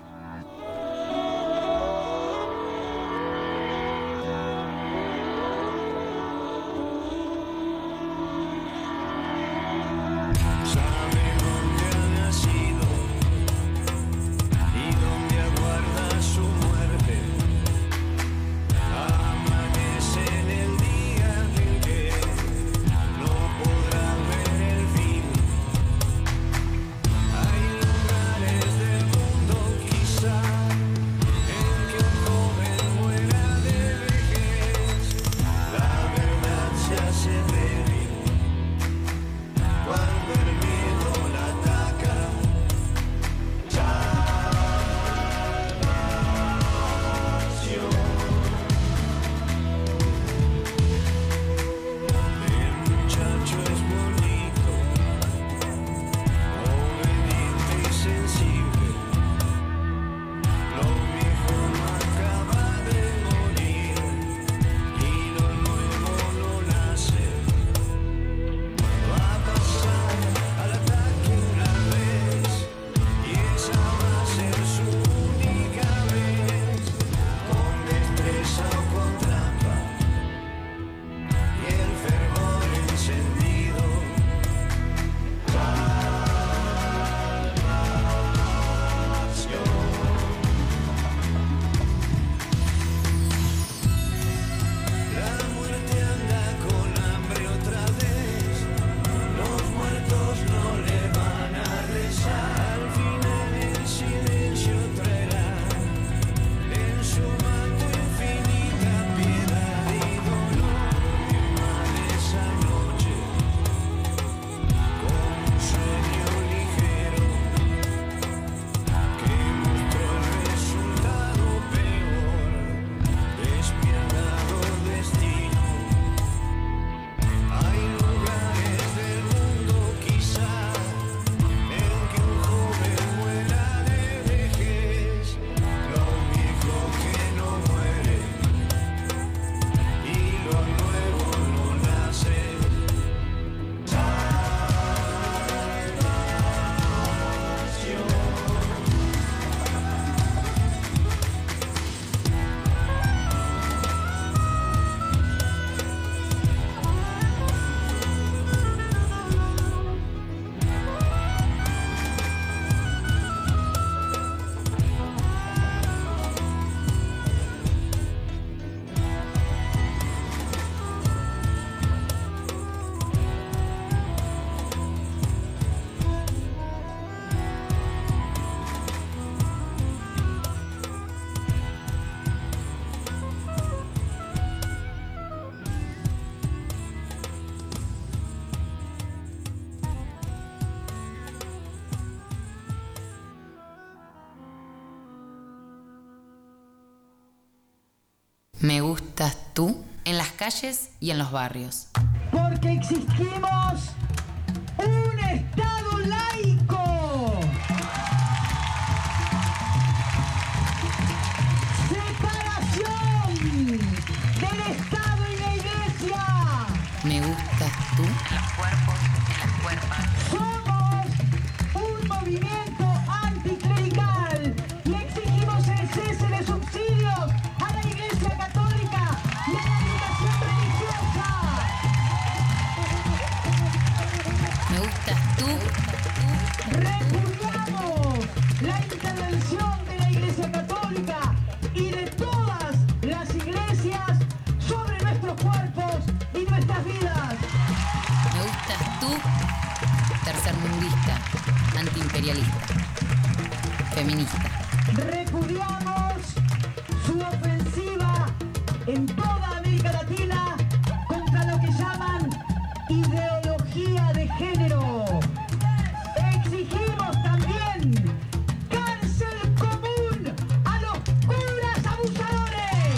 Me gustas tú en las calles y en los barrios. Porque exigimos un Estado laico. Separación del Estado y la Iglesia. Me gustas tú en los cuerpos, en las cuerpas. Somos un movimiento anticlerical y exigimos el cese de subsidios a la Iglesia Católica y a la educación religiosa. Me gustas tú. Repudiamos la intervención de la Iglesia Católica y de todas las iglesias sobre nuestros cuerpos y nuestras vidas. Me gustas tú, tercermundista, antiimperialista, feminista. Repudiamos su ofensiva en toda América Latina contra lo que llaman ideología de género. Exigimos también cárcel común a los curas abusadores.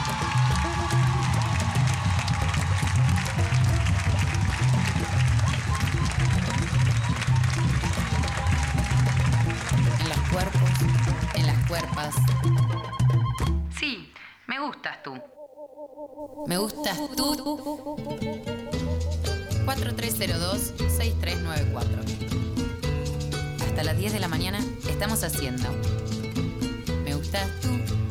En los cuerpos, en las cuerpas. Sí, me gustas tú. Me gustas tú. cuatro tres cero dos, seis tres nueve cuatro. Hasta las diez de la mañana estamos haciendo Me gustas tú.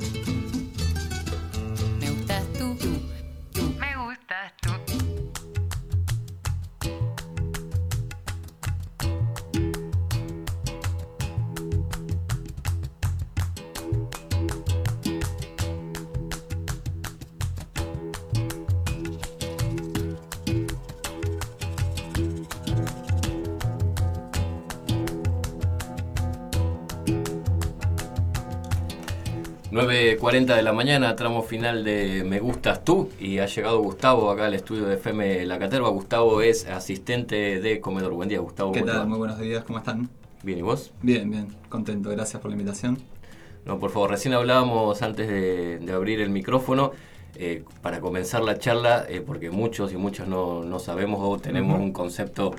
Me gustas tú. tú, tú. Me gustas tú. nueve cuarenta de la mañana, tramo final de Me Gustas Tú, y ha llegado Gustavo acá al estudio de F M La Caterva. Gustavo es asistente de comedor. Buen día, Gustavo. ¿Qué tal? Muy buenos días, ¿cómo están? Bien, ¿y vos? Bien, bien, contento, gracias por la invitación. No, por favor, recién hablábamos antes de, de abrir el micrófono, eh, para comenzar la charla, eh, porque muchos y muchas no, no sabemos o tenemos uh-huh. un concepto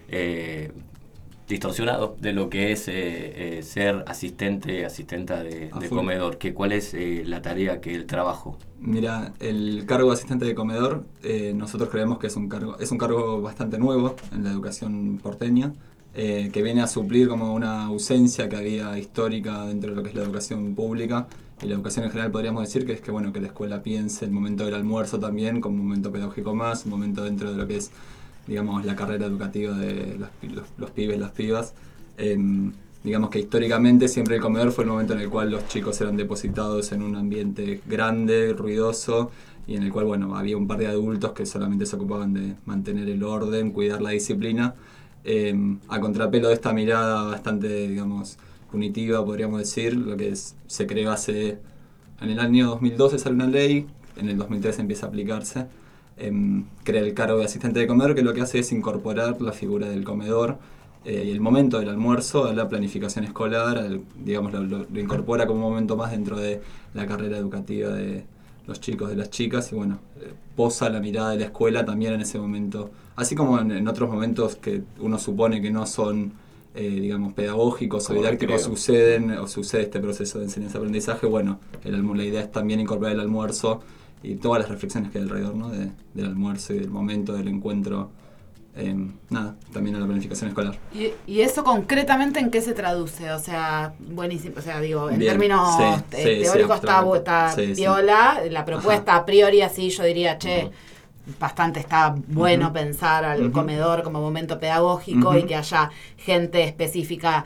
eh, distorsionado de lo que es eh, eh, ser asistente, asistenta de, de comedor. Que, ¿Cuál es eh, la tarea, que el trabajo? Mira, el cargo de asistente de comedor, eh, nosotros creemos que es un cargo es un cargo bastante nuevo en la educación porteña, eh, que viene a suplir como una ausencia que había histórica dentro de lo que es la educación pública y la educación en general. Podríamos decir que es que bueno que la escuela piense el momento del almuerzo también como un momento pedagógico más, un momento dentro de lo que es, digamos, la carrera educativa de los, los, los pibes, las pibas. Eh, digamos que históricamente siempre el comedor fue el momento en el cual los chicos eran depositados en un ambiente grande, ruidoso, y en el cual, bueno, había un par de adultos que solamente se ocupaban de mantener el orden, cuidar la disciplina, eh, a contrapelo de esta mirada bastante, digamos, punitiva, podríamos decir. Lo que es, se creó hace, en el año dos mil doce sale una ley, en el dos mil tres empieza a aplicarse. Eh, crea el cargo de asistente de comedor, que lo que hace es incorporar la figura del comedor eh, y el momento del almuerzo a la planificación escolar, al, digamos, lo, lo, lo incorpora como un momento más dentro de la carrera educativa de los chicos, de las chicas, y bueno, eh, posa la mirada de la escuela también en ese momento, así como en, en otros momentos que uno supone que no son, eh, digamos, pedagógicos o didácticos, suceden o sucede este proceso de enseñanza-aprendizaje. Bueno, el, la idea es también incorporar el almuerzo y todas las reflexiones que hay alrededor, ¿no? de, del almuerzo y del momento del encuentro, eh, nada, también a la planificación escolar. ¿Y, ¿Y eso concretamente en qué se traduce? O sea, buenísimo, o sea, digo, en Bien, términos sí, eh, sí, teóricos sí, está, está sí, viola, sí. La propuesta Ajá. a priori así yo diría, che, uh-huh. bastante está bueno uh-huh. pensar al uh-huh. comedor como momento pedagógico uh-huh. y que haya gente específica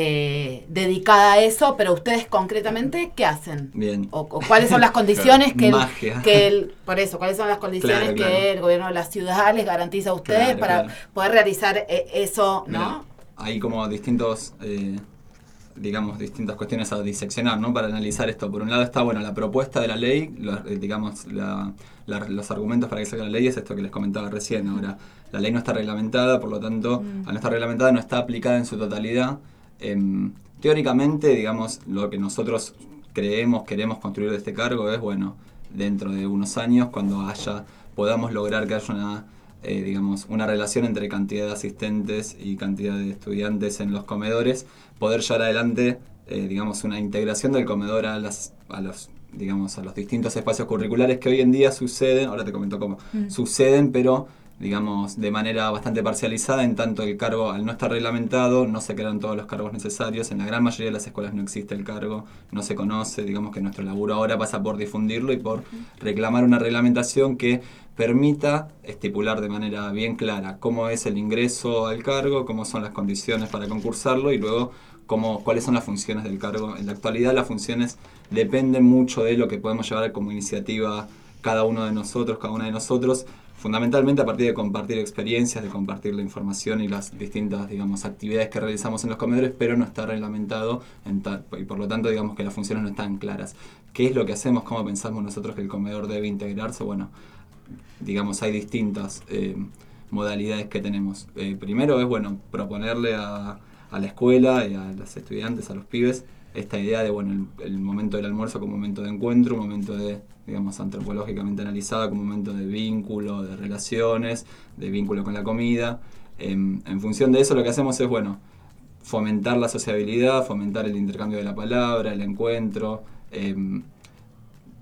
eh, dedicada a eso, pero ustedes concretamente, ¿qué hacen? Bien. O, o cuáles son las condiciones que, el, que el, por eso, cuáles son las condiciones claro, que claro. el gobierno de la ciudad les garantiza a ustedes claro, para claro. poder realizar eh, eso, ¿no? Mirá, hay como distintos, eh, digamos, distintas cuestiones a diseccionar, ¿no? Para analizar esto. Por un lado está, bueno, la propuesta de la ley, los, eh, digamos, la, la, los argumentos para que salga la ley es esto que les comentaba recién. Ahora, la ley no está reglamentada, por lo tanto, mm. al no estar reglamentada, no está aplicada en su totalidad. Eh, teóricamente, digamos, lo que nosotros creemos, queremos construir de este cargo es, bueno, dentro de unos años, cuando haya, podamos lograr que haya una, eh, digamos, una relación entre cantidad de asistentes y cantidad de estudiantes en los comedores, poder llevar adelante, eh, digamos, una integración del comedor a las, a los, digamos, a los distintos espacios curriculares que hoy en día suceden, ahora te comento cómo, mm. suceden, pero digamos, de manera bastante parcializada, en tanto el cargo, al no estar reglamentado, no se crean todos los cargos necesarios. En la gran mayoría de las escuelas no existe el cargo, no se conoce. Digamos que nuestro laburo ahora pasa por difundirlo y por reclamar una reglamentación que permita estipular de manera bien clara cómo es el ingreso al cargo, cómo son las condiciones para concursarlo y luego cómo, cuáles son las funciones del cargo. En la actualidad las funciones dependen mucho de lo que podemos llevar como iniciativa cada uno de nosotros, cada una de nosotros, fundamentalmente a partir de compartir experiencias, de compartir la información y las distintas, digamos, actividades que realizamos en los comedores, pero no está reglamentado en tal, y por lo tanto, digamos que las funciones no están claras. ¿Qué es lo que hacemos? ¿Cómo pensamos nosotros que el comedor debe integrarse? Bueno, digamos, hay distintas eh, modalidades que tenemos. Eh, primero es, bueno, proponerle a, a la escuela y a los estudiantes, a los pibes, esta idea de, bueno, el, el momento del almuerzo como momento de encuentro, un momento de, digamos, antropológicamente analizado como momento de vínculo, de relaciones, de vínculo con la comida. En, en función de eso lo que hacemos es, bueno, fomentar la sociabilidad, fomentar el intercambio de la palabra, el encuentro, eh,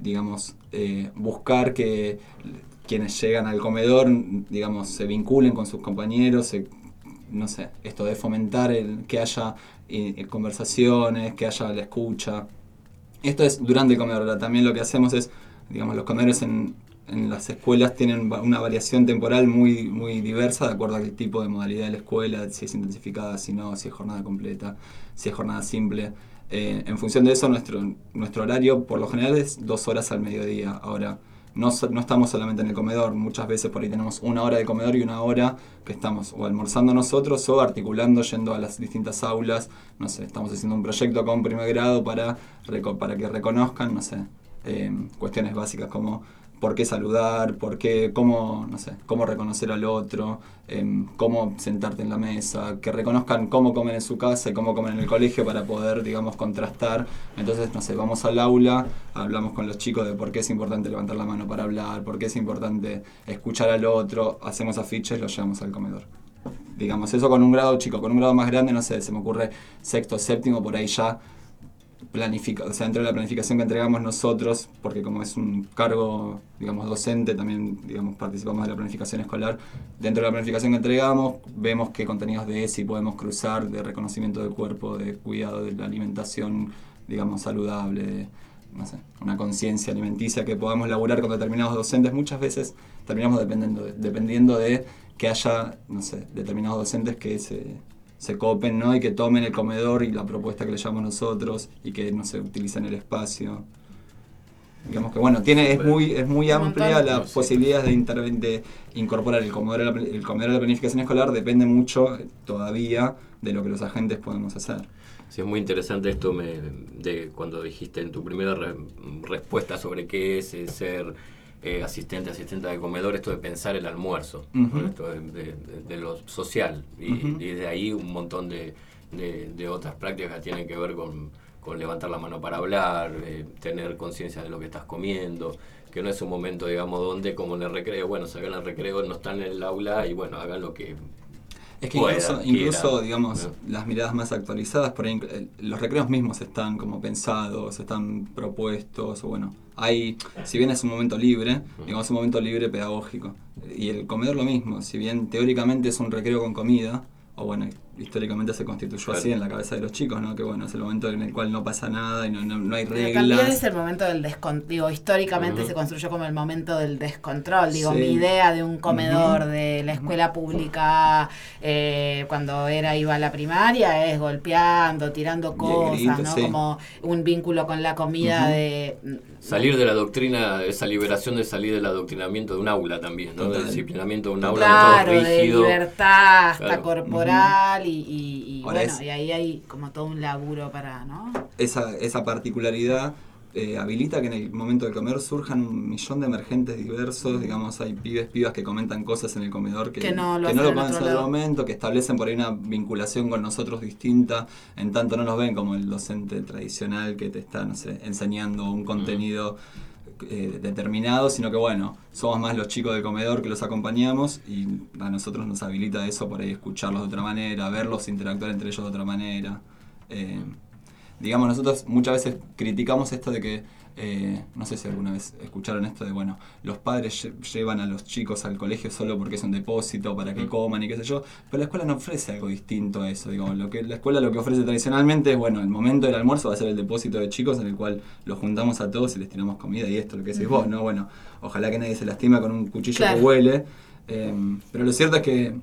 digamos, eh, buscar que quienes llegan al comedor, digamos, se vinculen con sus compañeros, se, no sé, esto de fomentar el, que haya eh, conversaciones, que haya la escucha. Esto es durante el comedor. Ahora, también lo que hacemos es, digamos, los comedores en, en las escuelas tienen una variación temporal muy, muy diversa de acuerdo al tipo de modalidad de la escuela, si es intensificada, si no, si es jornada completa, si es jornada simple. Eh, en función de eso, nuestro, nuestro horario por lo general es dos horas al mediodía. Ahora, no, no estamos solamente en el comedor, muchas veces por ahí tenemos una hora de comedor y una hora que estamos o almorzando nosotros o articulando, yendo a las distintas aulas. No sé, estamos haciendo un proyecto con primer grado para, para que reconozcan, no sé, eh, cuestiones básicas como por qué saludar, por qué, cómo, no sé, cómo reconocer al otro, eh, cómo sentarte en la mesa, que reconozcan cómo comen en su casa y cómo comen en el colegio para poder, digamos, contrastar. Entonces, no sé, vamos al aula, hablamos con los chicos de por qué es importante levantar la mano para hablar, por qué es importante escuchar al otro, hacemos afiches y los llevamos al comedor. Digamos, eso con un grado chico, con un grado más grande, no sé, se me ocurre sexto, séptimo, por ahí ya planifica, o sea, dentro de la planificación que entregamos nosotros, porque como es un cargo, digamos, docente, también, digamos, participamos de la planificación escolar. Dentro de la planificación que entregamos, vemos qué contenidos de E S I podemos cruzar, de reconocimiento del cuerpo, de cuidado de la alimentación, digamos, saludable, de, no sé, una conciencia alimenticia que podamos laburar con determinados docentes. Muchas veces terminamos dependiendo de, dependiendo de que haya, no sé, determinados docentes que se... se copen, ¿no? Y que tomen el comedor y la propuesta que le llamamos nosotros y que no se utilicen el espacio. Digamos que bueno, tiene es muy es muy amplia las sí. posibilidades de, interven- de incorporar el comedor, a la, el comedor a la planificación escolar, depende mucho todavía de lo que los agentes podemos hacer. Sí, es muy interesante esto me, de cuando dijiste en tu primera re, respuesta sobre qué es ser Eh, asistente, asistente de comedor, esto de pensar el almuerzo, uh-huh. ¿no? Esto de, de, de lo social, y, uh-huh. y de ahí un montón de, de, de otras prácticas que tienen que ver con, con levantar la mano para hablar, eh, tener conciencia de lo que estás comiendo, que no es un momento, digamos, donde como en el recreo, bueno, salgan al recreo, no están en el aula y bueno, hagan lo que Es que puedan, incluso, incluso digamos, ¿no? Las miradas más actualizadas, por ahí, los recreos mismos están como pensados, están propuestos, o bueno, hay, si bien es un momento libre, digamos, un momento libre pedagógico. Y el comedor lo mismo, si bien teóricamente es un recreo con comida, o bueno, históricamente se constituyó claro. así en la cabeza de los chicos, ¿no? Que bueno, es el momento en el cual no pasa nada y no, no, no hay reglas. Pero también es el momento del descontrol, digo, históricamente uh-huh. se construyó como el momento del descontrol, digo, sí. mi idea de un comedor uh-huh. de la escuela pública eh, cuando era iba a la primaria es golpeando, tirando cosas, grito, ¿no? Sí. Como un vínculo con la comida uh-huh. de... Salir de la doctrina, esa liberación de salir del adoctrinamiento de un aula también, ¿no? Del disciplinamiento de un aula claro, todo rígido. De libertad hasta claro. corporal uh-huh. y, y, y bueno, es, y ahí hay como todo un laburo para, ¿no? Esa, esa particularidad eh, habilita que en el momento del comedor surjan un millón de emergentes diversos, digamos, hay pibes, pibas que comentan cosas en el comedor que, que no lo, que no lo pueden hacer en el momento, que establecen por ahí una vinculación con nosotros distinta, en tanto no nos ven como el docente tradicional que te está, no sé, enseñando un contenido eh, determinado, sino que bueno, somos más los chicos del comedor que los acompañamos y a nosotros nos habilita eso por ahí escucharlos de otra manera, verlos interactuar entre ellos de otra manera. Eh, digamos, nosotros muchas veces criticamos esto de que, eh, no sé si alguna vez escucharon esto de, bueno, los padres lle- llevan a los chicos al colegio solo porque es un depósito para que coman y qué sé yo, pero la escuela no ofrece algo distinto a eso. Digo, lo que la escuela lo que ofrece tradicionalmente es, bueno, el momento del almuerzo va a ser el depósito de chicos en el cual los juntamos a todos y les tiramos comida y esto, lo que decís uh-huh. vos, ¿no? Bueno, ojalá que nadie se lastime con un cuchillo claro. que huele, eh, pero lo cierto es que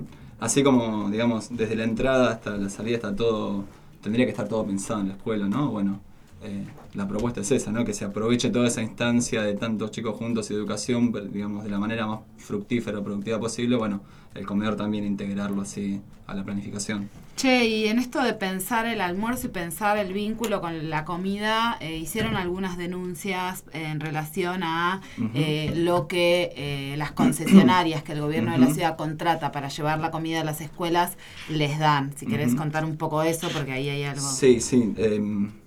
así como, digamos, desde la entrada hasta la salida está todo... tendría que estar todo pensado en la escuela, ¿no? Bueno, eh, la propuesta es esa, ¿no? Que se aproveche toda esa instancia de tantos chicos juntos y educación, digamos, de la manera más fructífera o productiva posible. Bueno, el comedor también integrarlo así a la planificación. Che, y en esto de pensar el almuerzo y pensar el vínculo con la comida, eh, hicieron algunas denuncias en relación a uh-huh. eh, lo que eh, las concesionarias que el gobierno uh-huh. de la ciudad contrata para llevar la comida a las escuelas les dan. Si querés uh-huh. contar un poco eso, porque ahí hay algo. Sí, sí. Eh,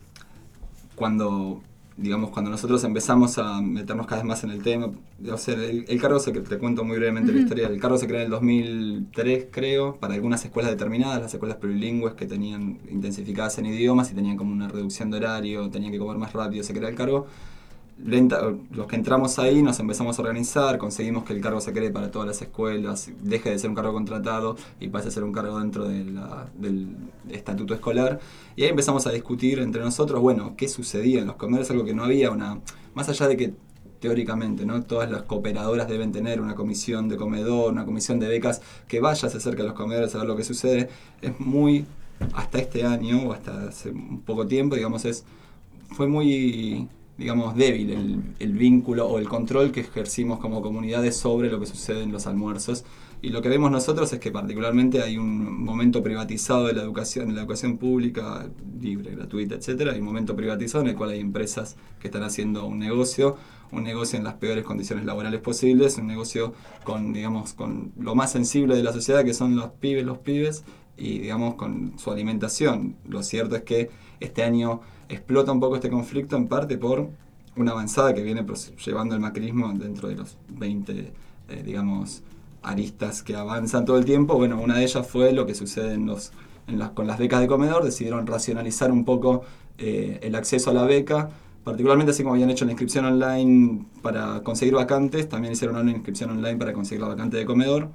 cuando... digamos, cuando nosotros empezamos a meternos cada vez más en el tema, o sea, el, el cargo se te cuento muy brevemente uh-huh. la historia, el cargo se creó en el dos mil tres, creo, para algunas escuelas determinadas, las escuelas plurilingües que tenían intensificadas en idiomas y tenían como una reducción de horario, tenían que comer más rápido, se creó el cargo. lenta, los que entramos ahí nos empezamos a organizar, conseguimos que el cargo se cree para todas las escuelas, deje de ser un cargo contratado y pase a ser un cargo dentro de la, del estatuto escolar. Y ahí empezamos a discutir entre nosotros, bueno, qué sucedía en los comedores, algo que no había una... Más allá de que teóricamente, ¿no? Todas las cooperadoras deben tener una comisión de comedor, una comisión de becas que vaya, se acerque a los comedores a ver lo que sucede. Es muy, hasta este año, o hasta hace un poco tiempo, digamos, es fue muy, digamos, débil el, el vínculo o el control que ejercimos como comunidades sobre lo que sucede en los almuerzos. Y lo que vemos nosotros es que particularmente hay un momento privatizado de la educación, de la educación pública, libre, gratuita, etcétera. Hay un momento privatizado en el cual hay empresas que están haciendo un negocio, un negocio en las peores condiciones laborales posibles, un negocio con, digamos, con lo más sensible de la sociedad, que son los pibes, los pibes, y digamos con su alimentación. Lo cierto es que este año explota un poco este conflicto, en parte por una avanzada que viene llevando el macrismo dentro de los veinte, eh, digamos, aristas que avanzan todo el tiempo. Bueno, una de ellas fue lo que sucede en los, en las, con las becas de comedor. Decidieron racionalizar un poco eh, el acceso a la beca, particularmente así como habían hecho la inscripción online para conseguir vacantes, también hicieron una inscripción online para conseguir la vacante de comedor.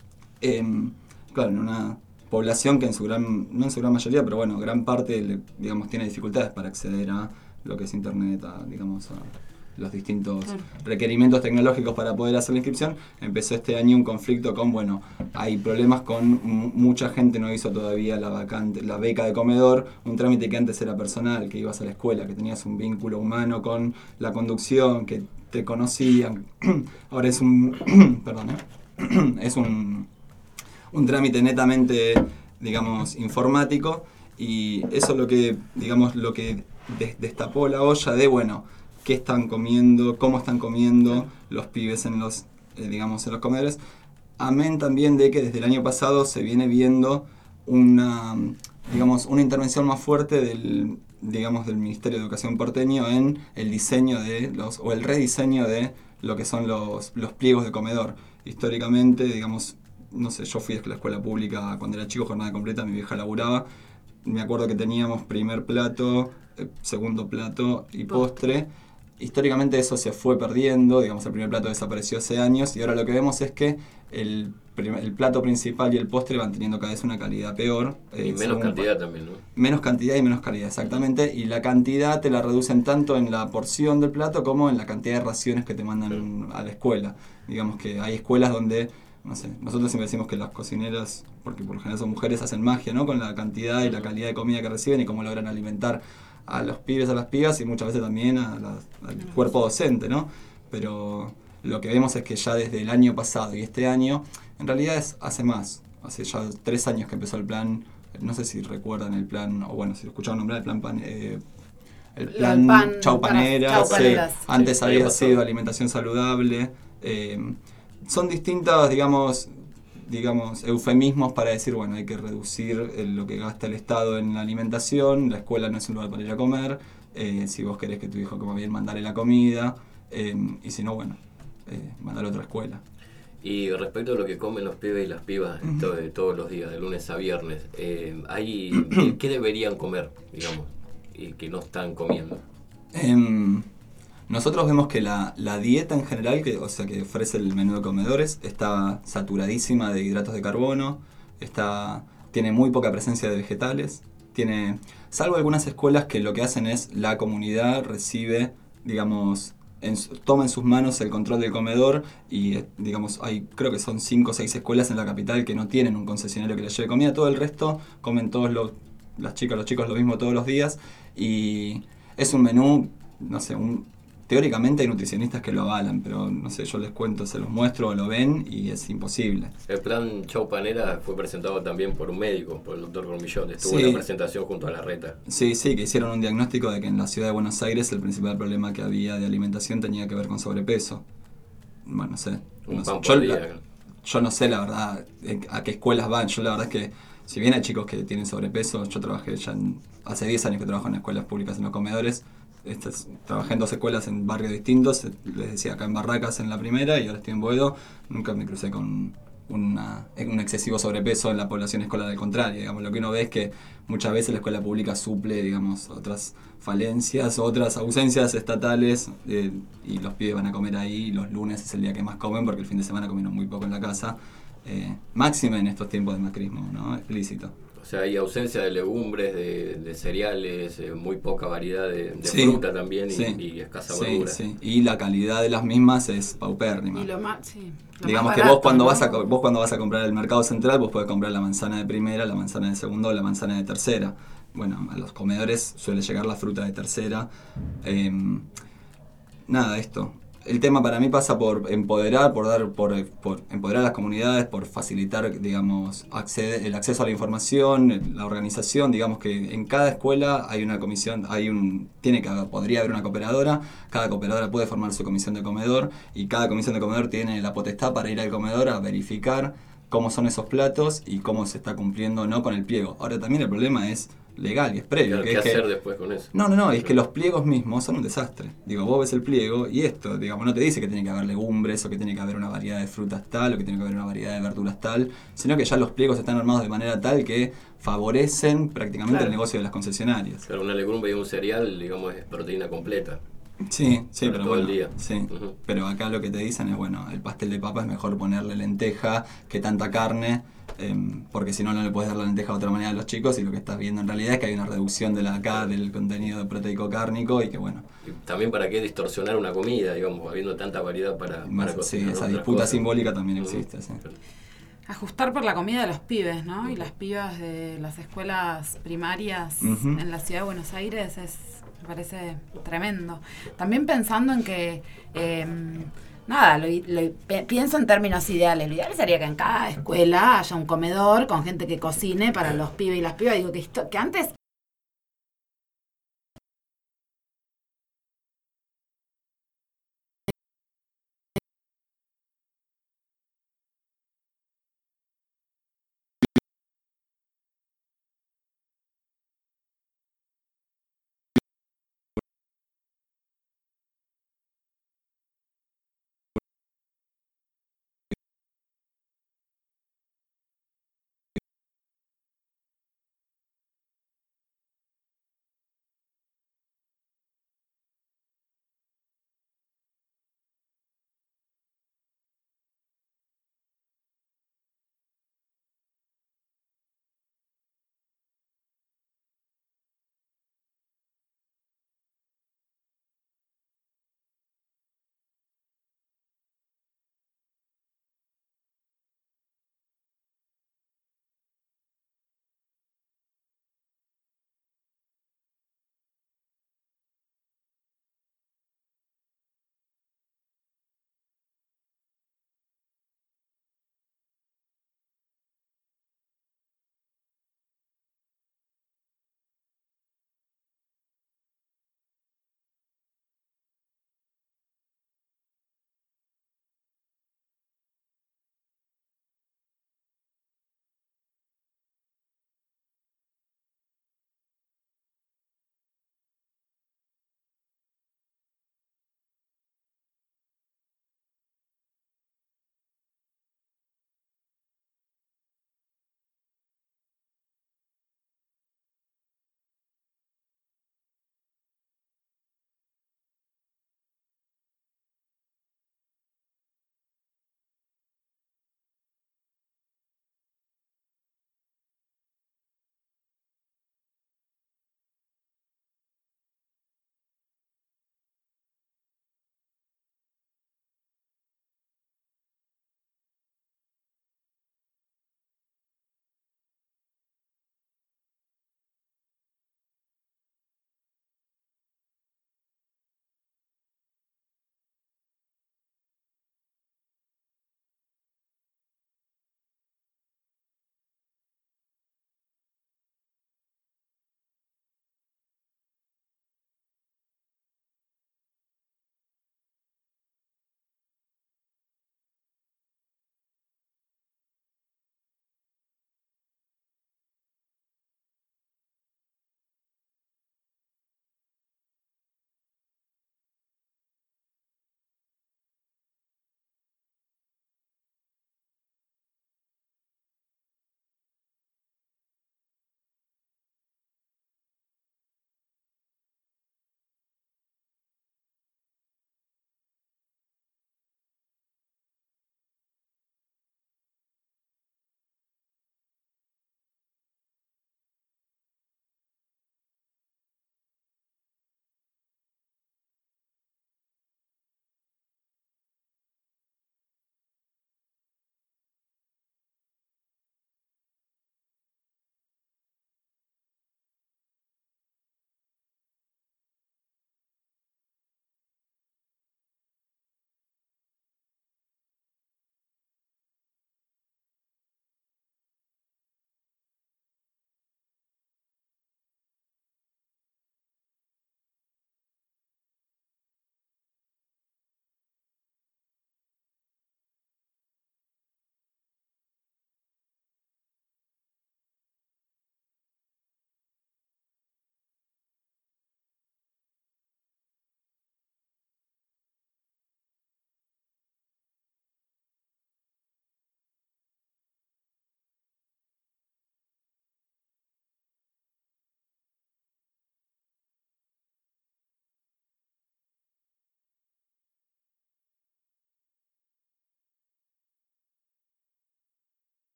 Eh, claro, en una población que en su gran, no en su gran mayoría, pero bueno, gran parte, digamos, tiene dificultades para acceder a lo que es internet, a, digamos, a los distintos claro. requerimientos tecnológicos para poder hacer la inscripción. Empezó este año un conflicto con, bueno, hay problemas con m- mucha gente no hizo todavía la vacante, la beca de comedor, un trámite que antes era personal, que ibas a la escuela, que tenías un vínculo humano con la conducción, que te conocían. Ahora es un, perdón, ¿eh? es un, un trámite netamente, digamos, informático, y eso es lo que, digamos, lo que des- destapó la olla de, bueno, qué están comiendo, cómo están comiendo los pibes en los, eh, digamos, en los comedores. Amén también de que desde el año pasado se viene viendo una, digamos, una intervención más fuerte del, digamos, del Ministerio de Educación porteño en el diseño de los, o el rediseño de lo que son los, los pliegos de comedor. Históricamente, digamos, no sé, yo fui a la escuela pública cuando era chico, jornada completa, mi vieja laburaba. Me acuerdo que teníamos primer plato, eh, segundo plato y postre. Históricamente eso se fue perdiendo, digamos, el primer plato desapareció hace años y ahora lo que vemos es que el, primer, el plato principal y el postre van teniendo cada vez una calidad peor. Eh, y menos cantidad pa- también, ¿no? Menos cantidad y menos calidad, exactamente. Y la cantidad te la reducen tanto en la porción del plato como en la cantidad de raciones que te mandan a la escuela. Digamos que hay escuelas donde, no sé, nosotros siempre decimos que las cocineras, porque por lo general son mujeres, hacen magia, ¿no? Con la cantidad y la calidad de comida que reciben y cómo logran alimentar a los pibes, a las pibas y muchas veces también a la, al cuerpo docente, ¿no? Pero lo que vemos es que ya desde el año pasado y este año, en realidad es hace más, hace ya tres años que empezó el plan, no sé si recuerdan el plan, o bueno, si lo escucharon nombrar, el plan pan, eh, el plan pan, Chau Paneras, Chau Paneras sí, antes sí, había sido alimentación saludable, eh, son distintas, digamos, digamos, eufemismos para decir, bueno, hay que reducir el, lo que gasta el Estado en la alimentación, la escuela no es un lugar para ir a comer, eh, si vos querés que tu hijo coma bien, mandale la comida, eh, y si no, bueno, eh, mandale a otra escuela. Y respecto a lo que comen los pibes y las pibas uh-huh. todo, de todos los días, de lunes a viernes, eh, hay, ¿qué, ¿qué deberían comer, digamos, y que no están comiendo? Um, Nosotros vemos que la, la dieta en general, que, o sea, que ofrece el menú de comedores, está saturadísima de hidratos de carbono, está, tiene muy poca presencia de vegetales, tiene, salvo algunas escuelas que lo que hacen es la comunidad recibe, digamos, en, toma en sus manos el control del comedor y, digamos, hay creo que son cinco o seis escuelas en la capital que no tienen un concesionario que les lleve comida, todo el resto comen todos los, las chicas, los chicos lo mismo todos los días y es un menú, no sé, un... Teóricamente hay nutricionistas que lo avalan, pero no sé, yo les cuento, se los muestro o lo ven y es imposible. El plan Chau Panera fue presentado también por un médico, por el doctor Cormillón, estuvo sí. en la presentación junto a la Reta. Sí, sí, que hicieron un diagnóstico de que en la ciudad de Buenos Aires el principal problema que había de alimentación tenía que ver con sobrepeso. Bueno, no sé. Un no pan sé. por Yo, día. la, yo no sé la verdad a qué escuelas van, yo la verdad es que si bien hay chicos que tienen sobrepeso, yo trabajé ya en, hace diez años que trabajo en escuelas públicas en los comedores. Estas, trabajé en dos escuelas en barrios distintos, les decía acá en Barracas en la primera y ahora estoy en Boedo, nunca me crucé con, una, un excesivo sobrepeso en la población escolar, al contrario. Digamos, lo que uno ve es que muchas veces la escuela pública suple, digamos, otras falencias, otras ausencias estatales, eh, y los pibes van a comer ahí, los lunes es el día que más comen porque el fin de semana comieron muy poco en la casa, eh, máxima en estos tiempos de macrismo, ¿no? Explícito. O sea, hay ausencia de legumbres, de, de cereales, eh, muy poca variedad de, de sí, fruta también y, sí, y escasa sí, verdura. Sí. Y la calidad de las mismas es paupérrima. Y lo más, sí, lo Digamos más que barato, vos cuando ¿no? vas a vos cuando vas a comprar el mercado central, vos podés comprar la manzana de primera, la manzana de segunda o la manzana de tercera. Bueno, a los comedores suele llegar la fruta de tercera. Eh, nada, esto. El tema para mí pasa por empoderar, por dar, por, por empoderar a las comunidades, por facilitar, digamos, acceder, el acceso a la información, la organización. Digamos que en cada escuela hay una comisión, hay un, tiene que podría haber una cooperadora. Cada cooperadora puede formar su comisión de comedor y cada comisión de comedor tiene la potestad para ir al comedor a verificar cómo son esos platos y cómo se está cumpliendo o no con el pliego. Ahora también el problema es legal y es previo. Claro, que ¿qué es hacer que, después con eso? No, no, no, es que los pliegos mismos son un desastre. Digo, vos ves el pliego y esto, digamos, no te dice que tiene que haber legumbres o que tiene que haber una variedad de frutas tal o que tiene que haber una variedad de verduras tal, sino que ya los pliegos están armados de manera tal que favorecen prácticamente Claro. el negocio de las concesionarias. Claro, una legumbre y un cereal, digamos, es proteína completa. Sí, sí, Para pero todo bueno, el día. sí. Uh-huh. Pero acá lo que te dicen es, bueno, el pastel de papa es mejor ponerle lenteja que tanta carne, eh, porque si no, no le puedes dar la lenteja de otra manera a los chicos y lo que estás viendo en realidad es que hay una reducción de la acá del contenido proteico cárnico y que bueno. Y también para qué distorsionar una comida, digamos, habiendo tanta variedad para, para Más, sí, cocinar esa otras disputa cosas. simbólica también Uh-huh. existe, sí. Ajustar por la comida de los pibes, ¿no? Y las pibas de las escuelas primarias Ujú. en la ciudad de Buenos Aires es, me parece tremendo. También pensando en que, eh, nada, lo, lo- pe- pienso en términos ideales. Lo ideal sería que en cada escuela haya un comedor con gente que cocine para los pibes y las pibas. Digo que, esto, que antes